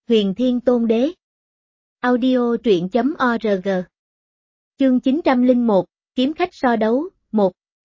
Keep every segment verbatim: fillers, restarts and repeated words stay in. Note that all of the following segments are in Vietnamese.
Huyền Thiên Tôn Đế. Audio truyện chấm org. Chương chín trăm lẻ một, Kiếm khách so đấu, một.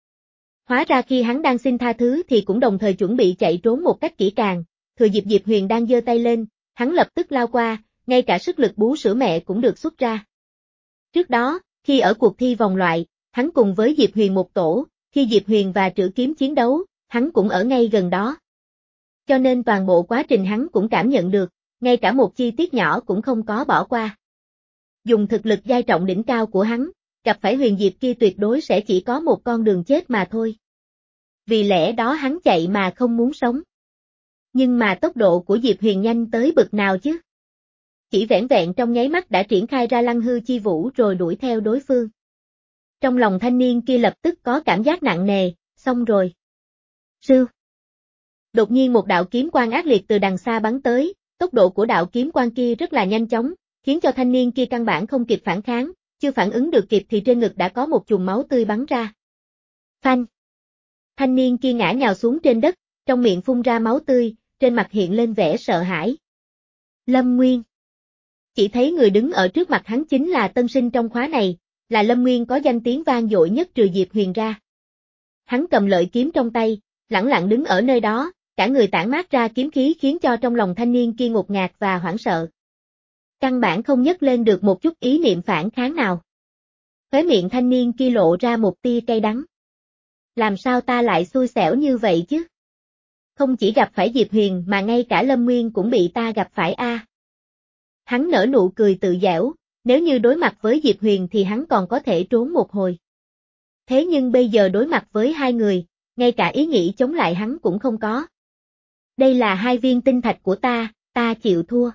Hóa ra khi hắn đang xin tha thứ thì cũng đồng thời chuẩn bị chạy trốn một cách kỹ càng, thừa dịp Diệp Huyền đang giơ tay lên, hắn lập tức lao qua, ngay cả sức lực bú sữa mẹ cũng được xuất ra. Trước đó, khi ở cuộc thi vòng loại, hắn cùng với Diệp Huyền một tổ, khi Diệp Huyền và Trử Kiếm chiến đấu, hắn cũng ở ngay gần đó. Cho nên toàn bộ quá trình hắn cũng cảm nhận được, ngay cả một chi tiết nhỏ cũng không có bỏ qua. Dùng thực lực giai trọng đỉnh cao của hắn, gặp phải Huyền Diệp kia tuyệt đối sẽ chỉ có một con đường chết mà thôi. Vì lẽ đó hắn chạy mà không muốn sống. Nhưng mà tốc độ của Diệp Huyền nhanh tới bực nào chứ? Chỉ vẻn vẹn trong nháy mắt đã triển khai ra lăng hư chi vũ rồi đuổi theo đối phương. Trong lòng thanh niên kia lập tức có cảm giác nặng nề, xong rồi. Sư. Đột nhiên một đạo kiếm quang ác liệt từ đằng xa bắn tới, tốc độ của đạo kiếm quang kia rất là nhanh chóng, khiến cho thanh niên kia căn bản không kịp phản kháng, chưa phản ứng được kịp thì trên ngực đã có một chùm máu tươi bắn ra. Phanh! Thanh niên kia ngã nhào xuống trên đất, trong miệng phun ra máu tươi, trên mặt hiện lên vẻ sợ hãi. Lâm Nguyên! Chỉ thấy người đứng ở trước mặt hắn chính là tân sinh trong khóa này, là Lâm Nguyên có danh tiếng vang dội nhất trừ Diệp Huyền ra. Hắn cầm lợi kiếm trong tay, lẳng lặng đứng ở nơi đó, cả người tản mát ra kiếm khí khiến cho trong lòng thanh niên kia ngột ngạt và hoảng sợ. Căn bản không nhấc lên được một chút ý niệm phản kháng nào. Khóe miệng thanh niên kia lộ ra một tia cay đắng. Làm sao ta lại xui xẻo như vậy chứ? Không chỉ gặp phải Diệp Huyền mà ngay cả Lâm Nguyên cũng bị ta gặp phải a. À. Hắn nở nụ cười tự giễu, nếu như đối mặt với Diệp Huyền thì hắn còn có thể trốn một hồi. Thế nhưng bây giờ đối mặt với hai người, ngay cả ý nghĩ chống lại hắn cũng không có. Đây là hai viên tinh thạch của ta, ta chịu thua.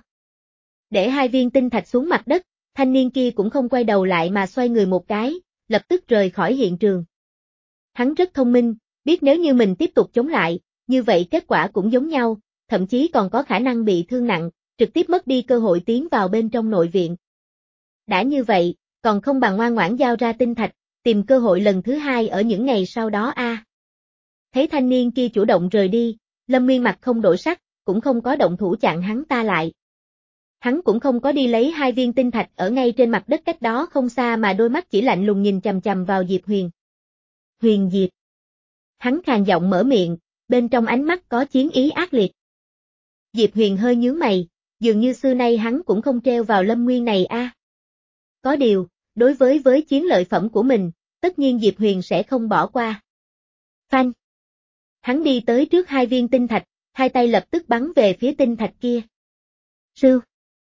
Để hai viên tinh thạch xuống mặt đất, thanh niên kia cũng không quay đầu lại mà xoay người một cái, lập tức rời khỏi hiện trường. Hắn rất thông minh, biết nếu như mình tiếp tục chống lại, như vậy kết quả cũng giống nhau, thậm chí còn có khả năng bị thương nặng, trực tiếp mất đi cơ hội tiến vào bên trong nội viện. Đã như vậy, còn không bằng ngoan ngoãn giao ra tinh thạch, tìm cơ hội lần thứ hai ở những ngày sau đó a. À. Thấy thanh niên kia chủ động rời đi, Lâm Nguyên mặt không đổi sắc, cũng không có động thủ chặn hắn ta lại. Hắn cũng không có đi lấy hai viên tinh thạch ở ngay trên mặt đất cách đó không xa mà đôi mắt chỉ lạnh lùng nhìn chằm chằm vào Diệp Huyền. Huyền Diệp. Hắn khàn giọng mở miệng, bên trong ánh mắt có chiến ý ác liệt. Diệp Huyền hơi nhướng mày, dường như xưa nay hắn cũng không treo vào Lâm Nguyên này a. À. Có điều, đối với với chiến lợi phẩm của mình, tất nhiên Diệp Huyền sẽ không bỏ qua. Phanh. Hắn đi tới trước hai viên tinh thạch, hai tay lập tức bắn về phía tinh thạch kia. Sư.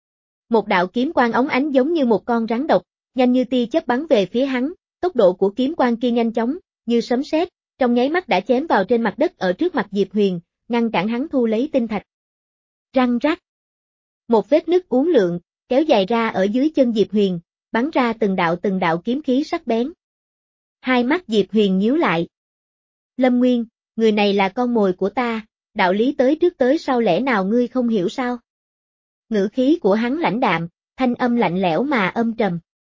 Một đạo kiếm quang óng ánh giống như một con rắn độc, nhanh như tia chớp bắn về phía hắn, tốc độ của kiếm quang kia nhanh chóng, như sấm sét, trong nháy mắt đã chém vào trên mặt đất ở trước mặt Diệp Huyền, ngăn cản hắn thu lấy tinh thạch. Răng rắc. Một vết nứt uốn lượn, kéo dài ra ở dưới chân Diệp Huyền, bắn ra từng đạo từng đạo kiếm khí sắc bén. Hai mắt Diệp Huyền nhíu lại. Lâm Nguyên, người này là con mồi của ta, đạo lý tới trước tới sau lẽ nào ngươi không hiểu sao? Ngữ khí của hắn lãnh đạm, thanh âm lạnh lẽo mà âm trầm.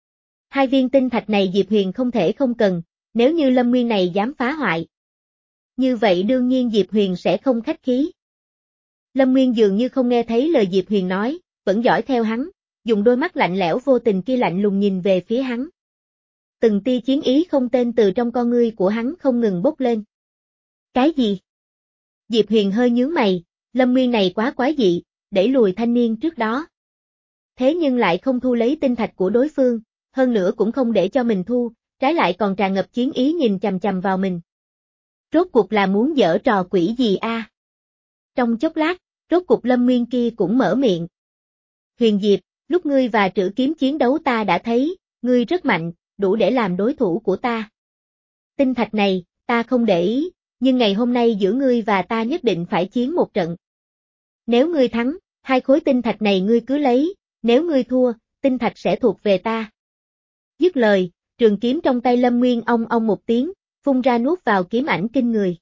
Hai viên tinh thạch này Diệp Huyền không thể không cần, nếu như Lâm Nguyên này dám phá hoại. Như vậy đương nhiên Diệp Huyền sẽ không khách khí. Lâm Nguyên dường như không nghe thấy lời Diệp Huyền nói, vẫn dõi theo hắn, dùng đôi mắt lạnh lẽo vô tình kia lạnh lùng nhìn về phía hắn. Từng tia chiến ý không tên từ trong con ngươi của hắn không ngừng bốc lên. Cái gì? Diệp Huyền hơi nhướng mày, Lâm Nguyên này quá quái dị, đẩy lùi thanh niên trước đó. Thế nhưng lại không thu lấy tinh thạch của đối phương, hơn nữa cũng không để cho mình thu, trái lại còn tràn ngập chiến ý nhìn chằm chằm vào mình. Rốt cuộc là muốn giở trò quỷ gì a? À? Trong chốc lát, rốt cuộc Lâm Nguyên kia cũng mở miệng. Huyền Diệp, lúc ngươi và Trử Kiếm chiến đấu ta đã thấy, ngươi rất mạnh, đủ để làm đối thủ của ta. Tinh thạch này, ta không để ý, nhưng ngày hôm nay giữa ngươi và ta nhất định phải chiến một trận. Nếu ngươi thắng, hai khối tinh thạch này ngươi cứ lấy, nếu ngươi thua, tinh thạch sẽ thuộc về ta. Dứt lời, trường kiếm trong tay Lâm Nguyên ong ong một tiếng, phun ra nuốt vào kiếm ảnh kinh người.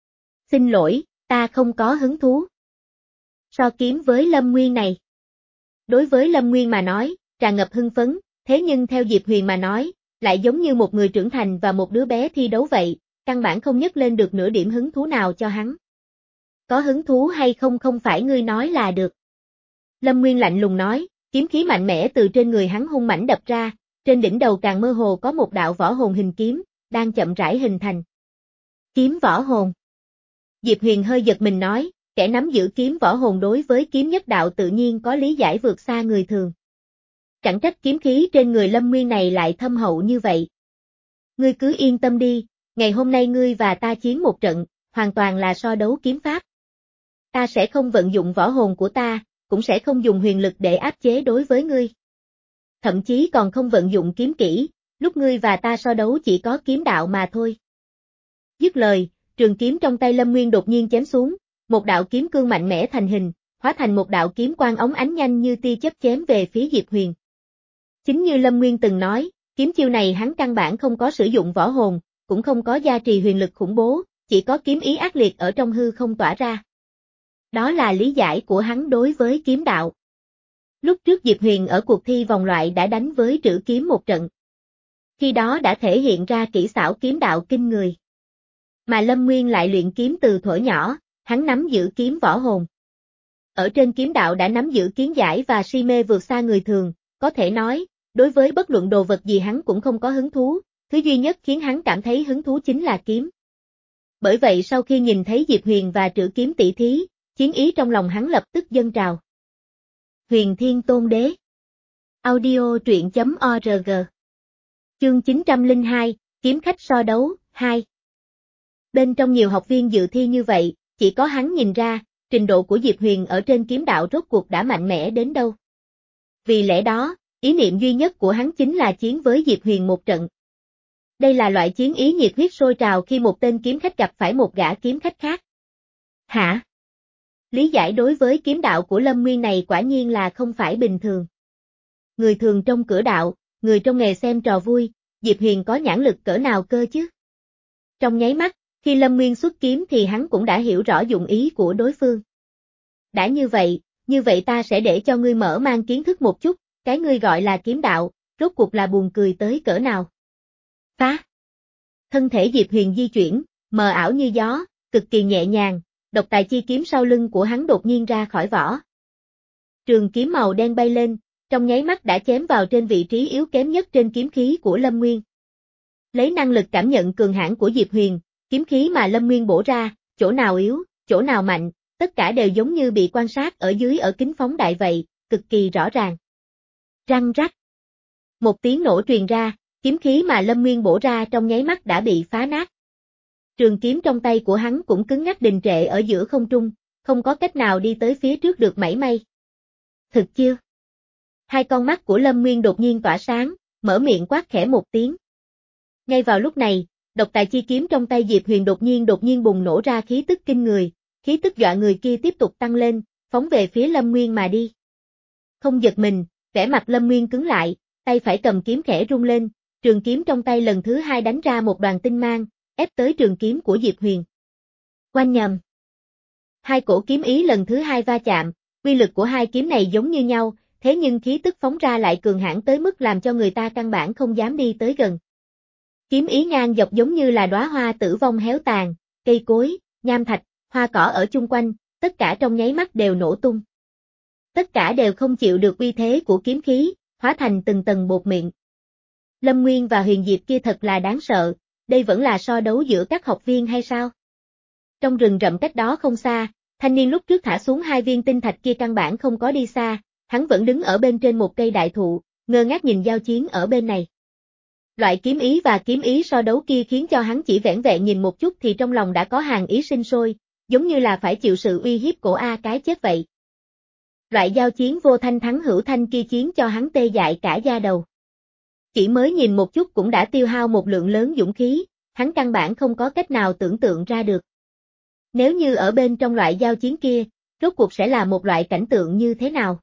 Xin lỗi, ta không có hứng thú. So kiếm với Lâm Nguyên này. Đối với Lâm Nguyên mà nói, tràn ngập hưng phấn, thế nhưng theo Diệp Huyền mà nói, lại giống như một người trưởng thành và một đứa bé thi đấu vậy, căn bản không nhấc lên được nửa điểm hứng thú nào cho hắn. Có hứng thú hay không không phải ngươi nói là được. Lâm Nguyên lạnh lùng nói, kiếm khí mạnh mẽ từ trên người hắn hung mãnh đập ra, trên đỉnh đầu càng mơ hồ có một đạo võ hồn hình kiếm, đang chậm rãi hình thành. Kiếm võ hồn. Diệp Huyền hơi giật mình nói, kẻ nắm giữ kiếm võ hồn đối với kiếm nhất đạo tự nhiên có lý giải vượt xa người thường. Chẳng trách kiếm khí trên người Lâm Nguyên này lại thâm hậu như vậy. Ngươi cứ yên tâm đi, ngày hôm nay ngươi và ta chiến một trận, hoàn toàn là so đấu kiếm pháp. Ta sẽ không vận dụng võ hồn của ta, cũng sẽ không dùng huyền lực để áp chế đối với ngươi. Thậm chí còn không vận dụng kiếm kỹ, lúc ngươi và ta so đấu chỉ có kiếm đạo mà thôi. Dứt lời, trường kiếm trong tay Lâm Nguyên đột nhiên chém xuống, một đạo kiếm cương mạnh mẽ thành hình, hóa thành một đạo kiếm quang óng ánh nhanh như tia chớp chém về phía Diệp Huyền. Chính như Lâm Nguyên từng nói, kiếm chiêu này hắn căn bản không có sử dụng võ hồn, cũng không có gia trì huyền lực khủng bố, chỉ có kiếm ý ác liệt ở trong hư không tỏa ra. Đó là lý giải của hắn đối với kiếm đạo. Lúc trước Diệp Huyền ở cuộc thi vòng loại đã đánh với Trử Kiếm một trận. Khi đó đã thể hiện ra kỹ xảo kiếm đạo kinh người. Mà Lâm Nguyên lại luyện kiếm từ thuở nhỏ, hắn nắm giữ kiếm võ hồn. Ở trên kiếm đạo đã nắm giữ kiến giải và si mê vượt xa người thường, có thể nói, đối với bất luận đồ vật gì hắn cũng không có hứng thú, thứ duy nhất khiến hắn cảm thấy hứng thú chính là kiếm. Bởi vậy sau khi nhìn thấy Diệp Huyền và Trử Kiếm tỷ thí, chiến ý trong lòng hắn lập tức dâng trào. Huyền Thiên Tôn Đế. Audio truyện chấm org. Chương chín trăm lẻ hai, kiếm khách so đấu, hai. Bên trong nhiều học viên dự thi như vậy, chỉ có hắn nhìn ra, trình độ của Diệp Huyền ở trên kiếm đạo rốt cuộc đã mạnh mẽ đến đâu. Vì lẽ đó, ý niệm duy nhất của hắn chính là chiến với Diệp Huyền một trận. Đây là loại chiến ý nhiệt huyết sôi trào khi một tên kiếm khách gặp phải một gã kiếm khách khác. Hả? Lý giải đối với kiếm đạo của Lâm Nguyên này quả nhiên là không phải bình thường. Người thường trong cửa đạo, người trong nghề xem trò vui, Diệp Huyền có nhãn lực cỡ nào cơ chứ? Trong nháy mắt, khi Lâm Nguyên xuất kiếm thì hắn cũng đã hiểu rõ dụng ý của đối phương. Đã như vậy, như vậy ta sẽ để cho ngươi mở mang kiến thức một chút, cái ngươi gọi là kiếm đạo, rốt cuộc là buồn cười tới cỡ nào. Phá! Thân thể Diệp Huyền di chuyển, mờ ảo như gió, cực kỳ nhẹ nhàng, độc tài chi kiếm sau lưng của hắn đột nhiên ra khỏi vỏ. Trường kiếm màu đen bay lên, trong nháy mắt đã chém vào trên vị trí yếu kém nhất trên kiếm khí của Lâm Nguyên. Lấy năng lực cảm nhận cường hãn của Diệp Huyền, kiếm khí mà Lâm Nguyên bổ ra, chỗ nào yếu, chỗ nào mạnh, tất cả đều giống như bị quan sát ở dưới ở kính phóng đại vậy, cực kỳ rõ ràng. Răng rắc. Một tiếng nổ truyền ra, kiếm khí mà Lâm Nguyên bổ ra trong nháy mắt đã bị phá nát. Trường kiếm trong tay của hắn cũng cứng ngắc đình trệ ở giữa không trung, không có cách nào đi tới phía trước được mảy may. Thực chưa? Hai con mắt của Lâm Nguyên đột nhiên tỏa sáng, mở miệng quát khẽ một tiếng. Ngay vào lúc này, độc tài chi kiếm trong tay Diệp Huyền đột nhiên đột nhiên bùng nổ ra khí tức kinh người, khí tức dọa người kia tiếp tục tăng lên, phóng về phía Lâm Nguyên mà đi. Không giật mình, vẻ mặt Lâm Nguyên cứng lại, tay phải cầm kiếm khẽ rung lên, trường kiếm trong tay lần thứ hai đánh ra một đoàn tinh mang, ép tới trường kiếm của Diệp Huyền. Oanh nhầm. Hai cổ kiếm ý lần thứ hai va chạm, uy lực của hai kiếm này giống như nhau, thế nhưng khí tức phóng ra lại cường hãn tới mức làm cho người ta căn bản không dám đi tới gần. Kiếm ý ngang dọc giống như là đóa hoa tử vong héo tàn, cây cối, nham thạch, hoa cỏ ở chung quanh, tất cả trong nháy mắt đều nổ tung. Tất cả đều không chịu được uy thế của kiếm khí, hóa thành từng tầng bột mịn. Lâm Nguyên và Huyền Diệp kia thật là đáng sợ, đây vẫn là so đấu giữa các học viên hay sao? Trong rừng rậm cách đó không xa, thanh niên lúc trước thả xuống hai viên tinh thạch kia căn bản không có đi xa, hắn vẫn đứng ở bên trên một cây đại thụ, ngơ ngác nhìn giao chiến ở bên này. Loại kiếm ý và kiếm ý so đấu kia khiến cho hắn chỉ vẻn vẹn nhìn một chút thì trong lòng đã có hàng ý sinh sôi, giống như là phải chịu sự uy hiếp của A cái chết vậy. Loại giao chiến vô thanh thắng hữu thanh kia chiến cho hắn tê dại cả da đầu. Chỉ mới nhìn một chút cũng đã tiêu hao một lượng lớn dũng khí, hắn căn bản không có cách nào tưởng tượng ra được. Nếu như ở bên trong loại giao chiến kia, rốt cuộc sẽ là một loại cảnh tượng như thế nào?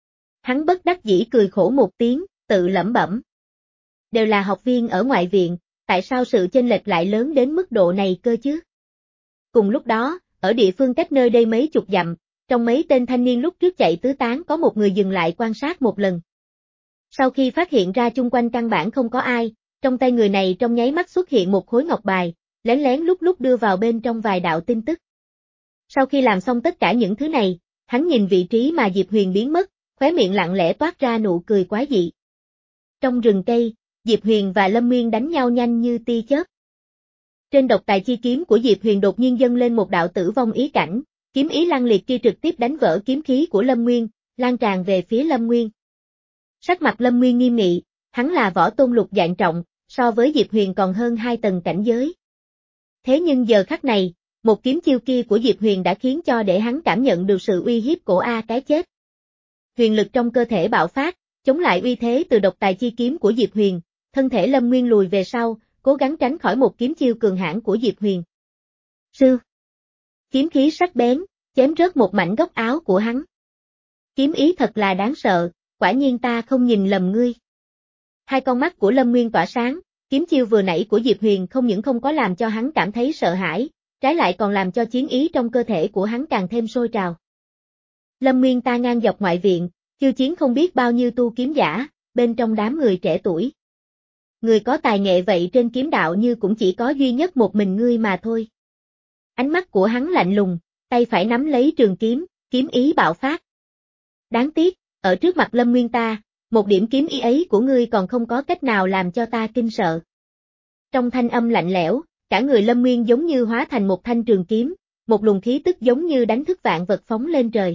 Hắn bất đắc dĩ cười khổ một tiếng, tự lẩm bẩm. Đều là học viên ở ngoại viện, tại sao sự chênh lệch lại lớn đến mức độ này cơ chứ? Cùng lúc đó, ở địa phương cách nơi đây mấy chục dặm, trong mấy tên thanh niên lúc trước chạy tứ tán có một người dừng lại quan sát một lần. Sau khi phát hiện ra chung quanh căn bản không có ai, trong tay người này trong nháy mắt xuất hiện một khối ngọc bài, lén lén lúc lúc đưa vào bên trong vài đạo tin tức. Sau khi làm xong tất cả những thứ này, hắn nhìn vị trí mà Diệp Huyền biến mất, khóe miệng lặng lẽ toát ra nụ cười quái dị. Trong rừng cây, Diệp Huyền và Lâm Nguyên đánh nhau nhanh như tia chớp. Trên độc tài chi kiếm của Diệp Huyền đột nhiên dâng lên một đạo tử vong ý cảnh, kiếm ý lăng liệt kia trực tiếp đánh vỡ kiếm khí của Lâm Nguyên, lan tràn về phía Lâm Nguyên. Sắc mặt Lâm Nguyên nghiêm nghị, hắn là võ tôn lục dạng trọng, so với Diệp Huyền còn hơn hai tầng cảnh giới. Thế nhưng giờ khắc này, một kiếm chiêu kia của Diệp Huyền đã khiến cho để hắn cảm nhận được sự uy hiếp của A cái chết. Huyền lực trong cơ thể bạo phát, chống lại uy thế từ độc tài chi kiếm của Diệp Huyền, thân thể Lâm Nguyên lùi về sau, cố gắng tránh khỏi một kiếm chiêu cường hãn của Diệp Huyền. Sư. Kiếm khí sắc bén, chém rớt một mảnh góc áo của hắn. Kiếm ý thật là đáng sợ, quả nhiên ta không nhìn lầm ngươi. Hai con mắt của Lâm Nguyên tỏa sáng, kiếm chiêu vừa nãy của Diệp Huyền không những không có làm cho hắn cảm thấy sợ hãi, trái lại còn làm cho chiến ý trong cơ thể của hắn càng thêm sôi trào. Lâm Nguyên ta ngang dọc ngoại viện, khiêu chiến không biết bao nhiêu tu kiếm giả, bên trong đám người trẻ tuổi. Người có tài nghệ vậy trên kiếm đạo như cũng chỉ có duy nhất một mình ngươi mà thôi. Ánh mắt của hắn lạnh lùng, tay phải nắm lấy trường kiếm, kiếm ý bạo phát. Đáng tiếc, ở trước mặt Lâm Nguyên ta, một điểm kiếm ý ấy của ngươi còn không có cách nào làm cho ta kinh sợ. Trong thanh âm lạnh lẽo, cả người Lâm Nguyên giống như hóa thành một thanh trường kiếm, một luồng khí tức giống như đánh thức vạn vật phóng lên trời.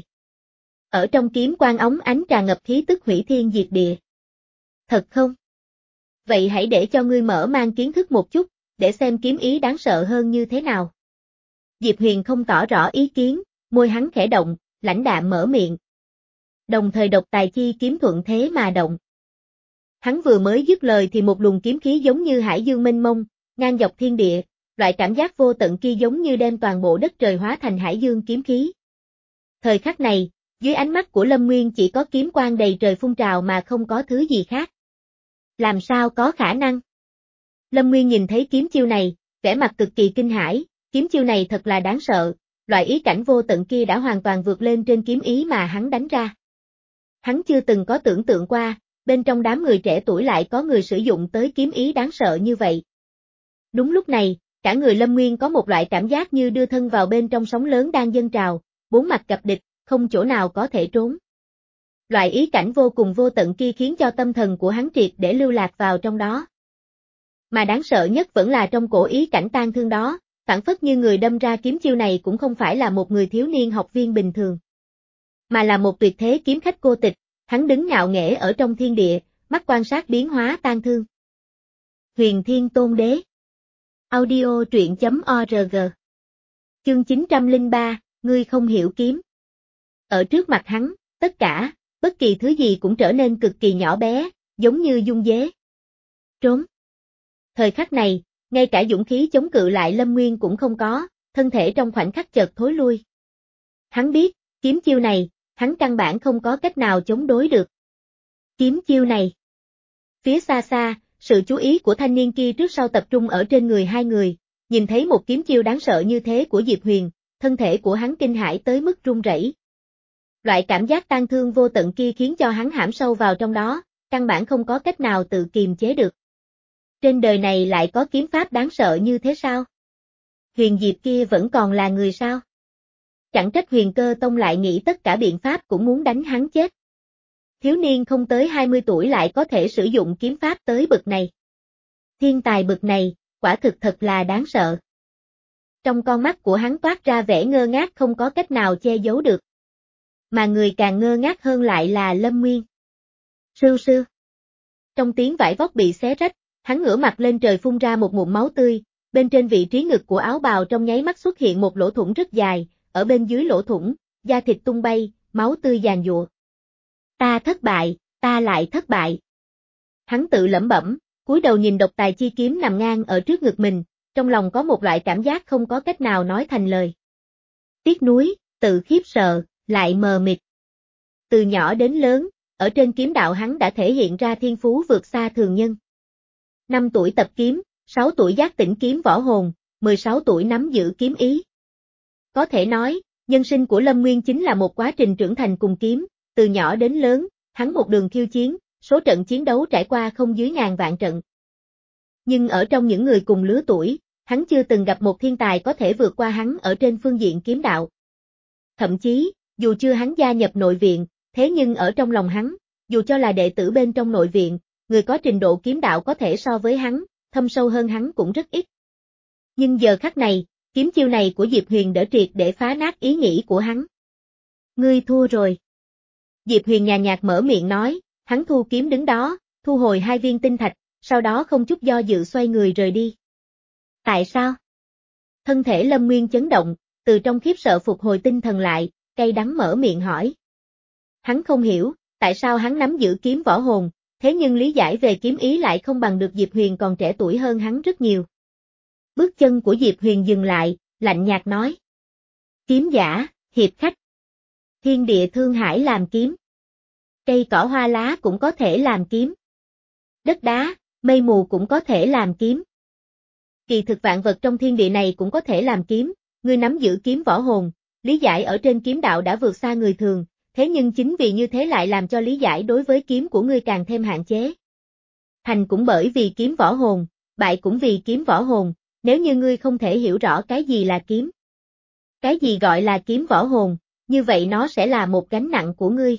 Ở trong kiếm quang óng ánh tràn ngập khí tức hủy thiên diệt địa. Thật không? Vậy hãy để cho ngươi mở mang kiến thức một chút, để xem kiếm ý đáng sợ hơn như thế nào. Diệp Huyền không tỏ rõ ý kiến, môi hắn khẽ động, lãnh đạm mở miệng. Đồng thời độc tài chi kiếm thuận thế mà động. Hắn vừa mới dứt lời thì một luồng kiếm khí giống như hải dương mênh mông, ngang dọc thiên địa, loại cảm giác vô tận kia giống như đem toàn bộ đất trời hóa thành hải dương kiếm khí. Thời khắc này, dưới ánh mắt của Lâm Nguyên chỉ có kiếm quang đầy trời phun trào mà không có thứ gì khác. Làm sao có khả năng? Lâm Nguyên nhìn thấy kiếm chiêu này, vẻ mặt cực kỳ kinh hãi, kiếm chiêu này thật là đáng sợ, loại ý cảnh vô tận kia đã hoàn toàn vượt lên trên kiếm ý mà hắn đánh ra. Hắn chưa từng có tưởng tượng qua, bên trong đám người trẻ tuổi lại có người sử dụng tới kiếm ý đáng sợ như vậy. Đúng lúc này, cả người Lâm Nguyên có một loại cảm giác như đưa thân vào bên trong sóng lớn đang dâng trào, bốn mặt gặp địch, không chỗ nào có thể trốn. Loại ý cảnh vô cùng vô tận kia khiến cho tâm thần của hắn triệt để lưu lạc vào trong đó. Mà đáng sợ nhất vẫn là trong cổ ý cảnh tang thương đó, phảng phất như người đâm ra kiếm chiêu này cũng không phải là một người thiếu niên học viên bình thường, mà là một tuyệt thế kiếm khách cô tịch, hắn đứng ngạo nghễ ở trong thiên địa, mắt quan sát biến hóa tang thương. Huyền Thiên Tôn Đế. Audio truyện chấm org. Chương chín trăm lẻ ba, ngươi không hiểu kiếm. Ở trước mặt hắn, tất cả, bất kỳ thứ gì cũng trở nên cực kỳ nhỏ bé, giống như dung dế. Trốn. Thời khắc này, ngay cả dũng khí chống cự lại Lâm Nguyên cũng không có, thân thể trong khoảnh khắc chợt thối lui. Hắn biết, kiếm chiêu này, hắn căn bản không có cách nào chống đối được. Kiếm chiêu này. Phía xa xa, sự chú ý của thanh niên kia trước sau tập trung ở trên người hai người, nhìn thấy một kiếm chiêu đáng sợ như thế của Diệp Huyền, thân thể của hắn kinh hãi tới mức run rẩy. Loại cảm giác tang thương vô tận kia khiến cho hắn hãm sâu vào trong đó, căn bản không có cách nào tự kiềm chế được. Trên đời này lại có kiếm pháp đáng sợ như thế sao? Huyền Diệp kia vẫn còn là người sao? Chẳng trách Huyền Cơ Tông lại nghĩ tất cả biện pháp cũng muốn đánh hắn chết. Thiếu niên không tới hai mươi tuổi lại có thể sử dụng kiếm pháp tới bậc này. Thiên tài bậc này, quả thực thật là đáng sợ. Trong con mắt của hắn toát ra vẻ ngơ ngác không có cách nào che giấu được. Mà người càng ngơ ngác hơn lại là Lâm Nguyên. Sưu sưu. Trong tiếng vải vóc bị xé rách, hắn ngửa mặt lên trời phun ra một ngụm máu tươi, bên trên vị trí ngực của áo bào trong nháy mắt xuất hiện một lỗ thủng rất dài, ở bên dưới lỗ thủng, da thịt tung bay, máu tươi giàn giụa. Ta thất bại, ta lại thất bại. Hắn tự lẩm bẩm, cúi đầu nhìn độc tài chi kiếm nằm ngang ở trước ngực mình, trong lòng có một loại cảm giác không có cách nào nói thành lời. Tiếc nuối, tự khiếp sợ, lại mờ mịt. Từ nhỏ đến lớn, ở trên kiếm đạo hắn đã thể hiện ra thiên phú vượt xa thường nhân. năm tuổi tập kiếm, sáu tuổi giác tỉnh kiếm võ hồn, mười sáu tuổi nắm giữ kiếm ý. Có thể nói, nhân sinh của Lâm Nguyên chính là một quá trình trưởng thành cùng kiếm, từ nhỏ đến lớn, hắn một đường khiêu chiến, số trận chiến đấu trải qua không dưới ngàn vạn trận. Nhưng ở trong những người cùng lứa tuổi, hắn chưa từng gặp một thiên tài có thể vượt qua hắn ở trên phương diện kiếm đạo. Thậm chí, dù chưa hắn gia nhập nội viện, thế nhưng ở trong lòng hắn, dù cho là đệ tử bên trong nội viện, người có trình độ kiếm đạo có thể so với hắn, thâm sâu hơn hắn cũng rất ít. Nhưng giờ khắc này, kiếm chiêu này của Diệp Huyền đã triệt để phá nát ý nghĩ của hắn. Ngươi thua rồi. Diệp Huyền nhàn nhạt mở miệng nói, hắn thu kiếm đứng đó, thu hồi hai viên tinh thạch, sau đó không chút do dự xoay người rời đi. Tại sao? Thân thể Lâm Nguyên chấn động, từ trong khiếp sợ phục hồi tinh thần lại, cay đắng mở miệng hỏi. Hắn không hiểu, tại sao hắn nắm giữ kiếm võ hồn, thế nhưng lý giải về kiếm ý lại không bằng được Diệp Huyền còn trẻ tuổi hơn hắn rất nhiều. Bước chân của Diệp Huyền dừng lại, lạnh nhạt nói. Kiếm giả, hiệp khách. Thiên địa thương hải làm kiếm. Cây cỏ hoa lá cũng có thể làm kiếm. Đất đá, mây mù cũng có thể làm kiếm. Kỳ thực vạn vật trong thiên địa này cũng có thể làm kiếm, ngươi nắm giữ kiếm võ hồn, lý giải ở trên kiếm đạo đã vượt xa người thường, thế nhưng chính vì như thế lại làm cho lý giải đối với kiếm của ngươi càng thêm hạn chế. Thành cũng bởi vì kiếm võ hồn, bại cũng vì kiếm võ hồn, nếu như ngươi không thể hiểu rõ cái gì là kiếm. Cái gì gọi là kiếm võ hồn, như vậy nó sẽ là một gánh nặng của ngươi.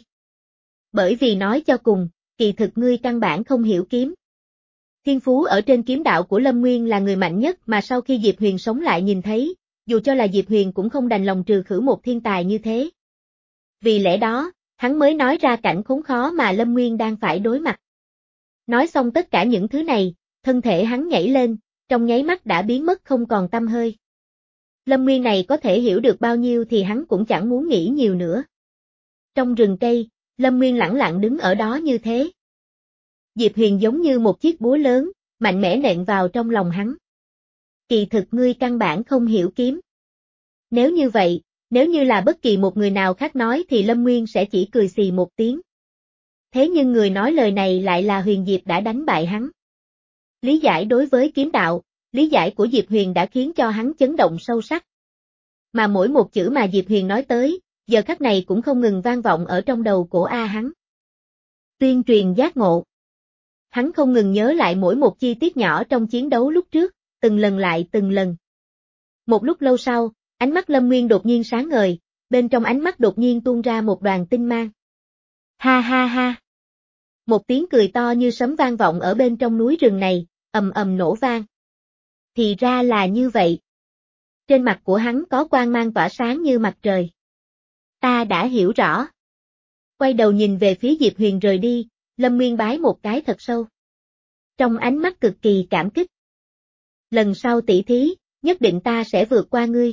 Bởi vì nói cho cùng, kỳ thực ngươi căn bản không hiểu kiếm. Thiên phú ở trên kiếm đạo của Lâm Nguyên là người mạnh nhất mà sau khi Diệp Huyền sống lại nhìn thấy, dù cho là Diệp Huyền cũng không đành lòng trừ khử một thiên tài như thế. Vì lẽ đó, hắn mới nói ra cảnh khốn khó mà Lâm Nguyên đang phải đối mặt. Nói xong tất cả những thứ này, thân thể hắn nhảy lên, trong nháy mắt đã biến mất không còn tăm hơi. Lâm Nguyên này có thể hiểu được bao nhiêu thì hắn cũng chẳng muốn nghĩ nhiều nữa. Trong rừng cây, Lâm Nguyên lẳng lặng đứng ở đó như thế. Diệp Huyền giống như một chiếc búa lớn, mạnh mẽ nện vào trong lòng hắn. Kỳ thực ngươi căn bản không hiểu kiếm. Nếu như vậy, nếu như là bất kỳ một người nào khác nói thì Lâm Nguyên sẽ chỉ cười xì một tiếng. Thế nhưng người nói lời này lại là Huyền Diệp đã đánh bại hắn. Lý giải đối với kiếm đạo, lý giải của Diệp Huyền đã khiến cho hắn chấn động sâu sắc. Mà mỗi một chữ mà Diệp Huyền nói tới, giờ khắc này cũng không ngừng vang vọng ở trong đầu cổ A hắn. Tuyên truyền giác ngộ. Hắn không ngừng nhớ lại mỗi một chi tiết nhỏ trong chiến đấu lúc trước, từng lần lại từng lần. Một lúc lâu sau, ánh mắt Lâm Nguyên đột nhiên sáng ngời, bên trong ánh mắt đột nhiên tuôn ra một đoàn tinh mang. Ha ha ha. Một tiếng cười to như sấm vang vọng ở bên trong núi rừng này, ầm ầm nổ vang. Thì ra là như vậy. Trên mặt của hắn có quang mang tỏa sáng như mặt trời. Ta đã hiểu rõ. Quay đầu nhìn về phía Diệp Huyền rời đi, Lâm Nguyên bái một cái thật sâu. Trong ánh mắt cực kỳ cảm kích. Lần sau tỷ thí, nhất định ta sẽ vượt qua ngươi.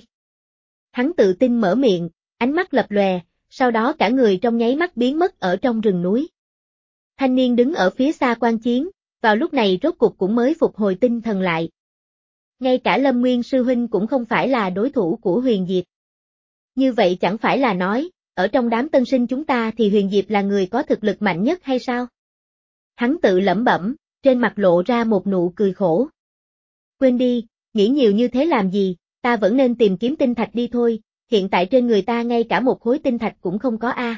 Hắn tự tin mở miệng, ánh mắt lập lòe, sau đó cả người trong nháy mắt biến mất ở trong rừng núi. Thanh niên đứng ở phía xa quan chiến, vào lúc này rốt cục cũng mới phục hồi tinh thần lại. Ngay cả Lâm Nguyên sư huynh cũng không phải là đối thủ của Huyền Diệp. Như vậy chẳng phải là nói, ở trong đám tân sinh chúng ta thì Huyền Diệp là người có thực lực mạnh nhất hay sao? Hắn tự lẩm bẩm, trên mặt lộ ra một nụ cười khổ. Quên đi, nghĩ nhiều như thế làm gì, ta vẫn nên tìm kiếm tinh thạch đi thôi, hiện tại trên người ta ngay cả một khối tinh thạch cũng không có a.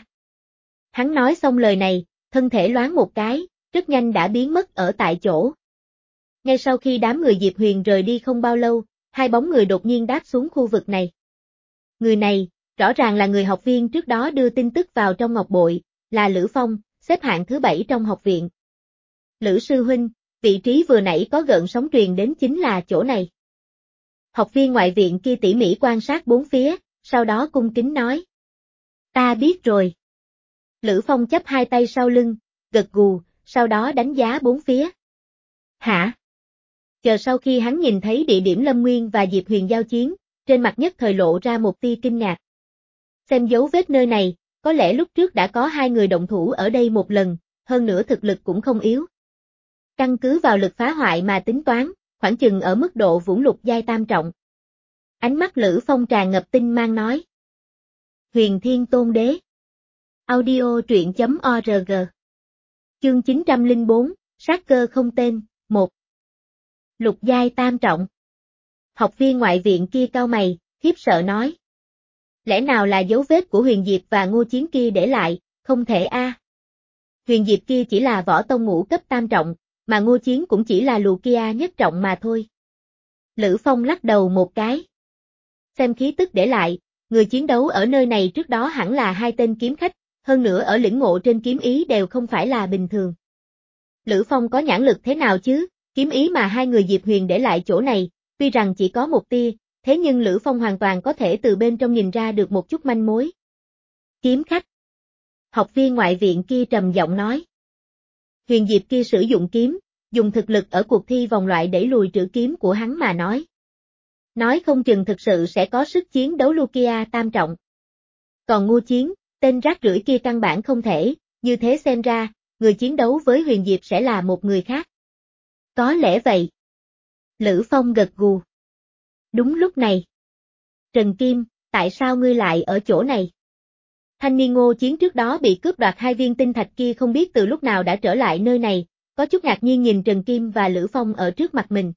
Hắn nói xong lời này, thân thể loáng một cái, rất nhanh đã biến mất ở tại chỗ. Ngay sau khi đám người Diệp Huyền rời đi không bao lâu, hai bóng người đột nhiên đáp xuống khu vực này. Người này, rõ ràng là người học viên trước đó đưa tin tức vào trong ngọc bội, là Lữ Phong, xếp hạng thứ bảy trong học viện. Lữ sư huynh, vị trí vừa nãy có gợn sóng truyền đến chính là chỗ này. Học viên ngoại viện kia tỉ mỉ quan sát bốn phía, sau đó cung kính nói. Ta biết rồi. Lữ Phong chắp hai tay sau lưng, gật gù, sau đó đánh giá bốn phía. Hả? Chờ sau khi hắn nhìn thấy địa điểm Lâm Nguyên và Diệp Huyền giao chiến, trên mặt nhất thời lộ ra một tia kinh ngạc. Xem dấu vết nơi này, có lẽ lúc trước đã có hai người động thủ ở đây một lần, hơn nữa thực lực cũng không yếu. Căn cứ vào lực phá hoại mà tính toán, khoảng chừng ở mức độ vũng lục giai tam trọng. Ánh mắt Lữ Phong tràn ngập tinh mang nói. Huyền Thiên Tôn Đế. Audio truyện chấm org. Chương chín trăm lẻ bốn, sát cơ không tên, một. Lục giai tam trọng. Học viên ngoại viện kia cau mày, khiếp sợ nói. Lẽ nào là dấu vết của Huyền Diệp và Ngô Chiến kia để lại, không thể a. À. Huyền Diệp kia chỉ là võ tông ngũ cấp tam trọng, mà Ngô Chiến cũng chỉ là lù kia nhất trọng mà thôi. Lữ Phong lắc đầu một cái. Xem khí tức để lại, người chiến đấu ở nơi này trước đó hẳn là hai tên kiếm khách, hơn nữa ở lĩnh ngộ trên kiếm ý đều không phải là bình thường. Lữ Phong có nhãn lực thế nào chứ, kiếm ý mà hai người Diệp Huyền để lại chỗ này, tuy rằng chỉ có một tia, thế nhưng Lữ Phong hoàn toàn có thể từ bên trong nhìn ra được một chút manh mối. Kiếm khách. Học viên ngoại viện kia trầm giọng nói. Huyền Diệp kia sử dụng kiếm, dùng thực lực ở cuộc thi vòng loại đẩy lùi trữ kiếm của hắn mà nói. Nói không chừng thực sự sẽ có sức chiến đấu Lukia tam trọng. Còn Ngô Chiến, tên rác rưởi kia căn bản không thể, như thế xem ra, người chiến đấu với Huyền Diệp sẽ là một người khác. Có lẽ vậy. Lữ Phong gật gù. Đúng lúc này. Trần Kim, tại sao ngươi lại ở chỗ này? Thanh niên Ngô Chiến trước đó bị cướp đoạt hai viên tinh thạch kia không biết từ lúc nào đã trở lại nơi này, có chút ngạc nhiên nhìn Trần Kim và Lữ Phong ở trước mặt mình.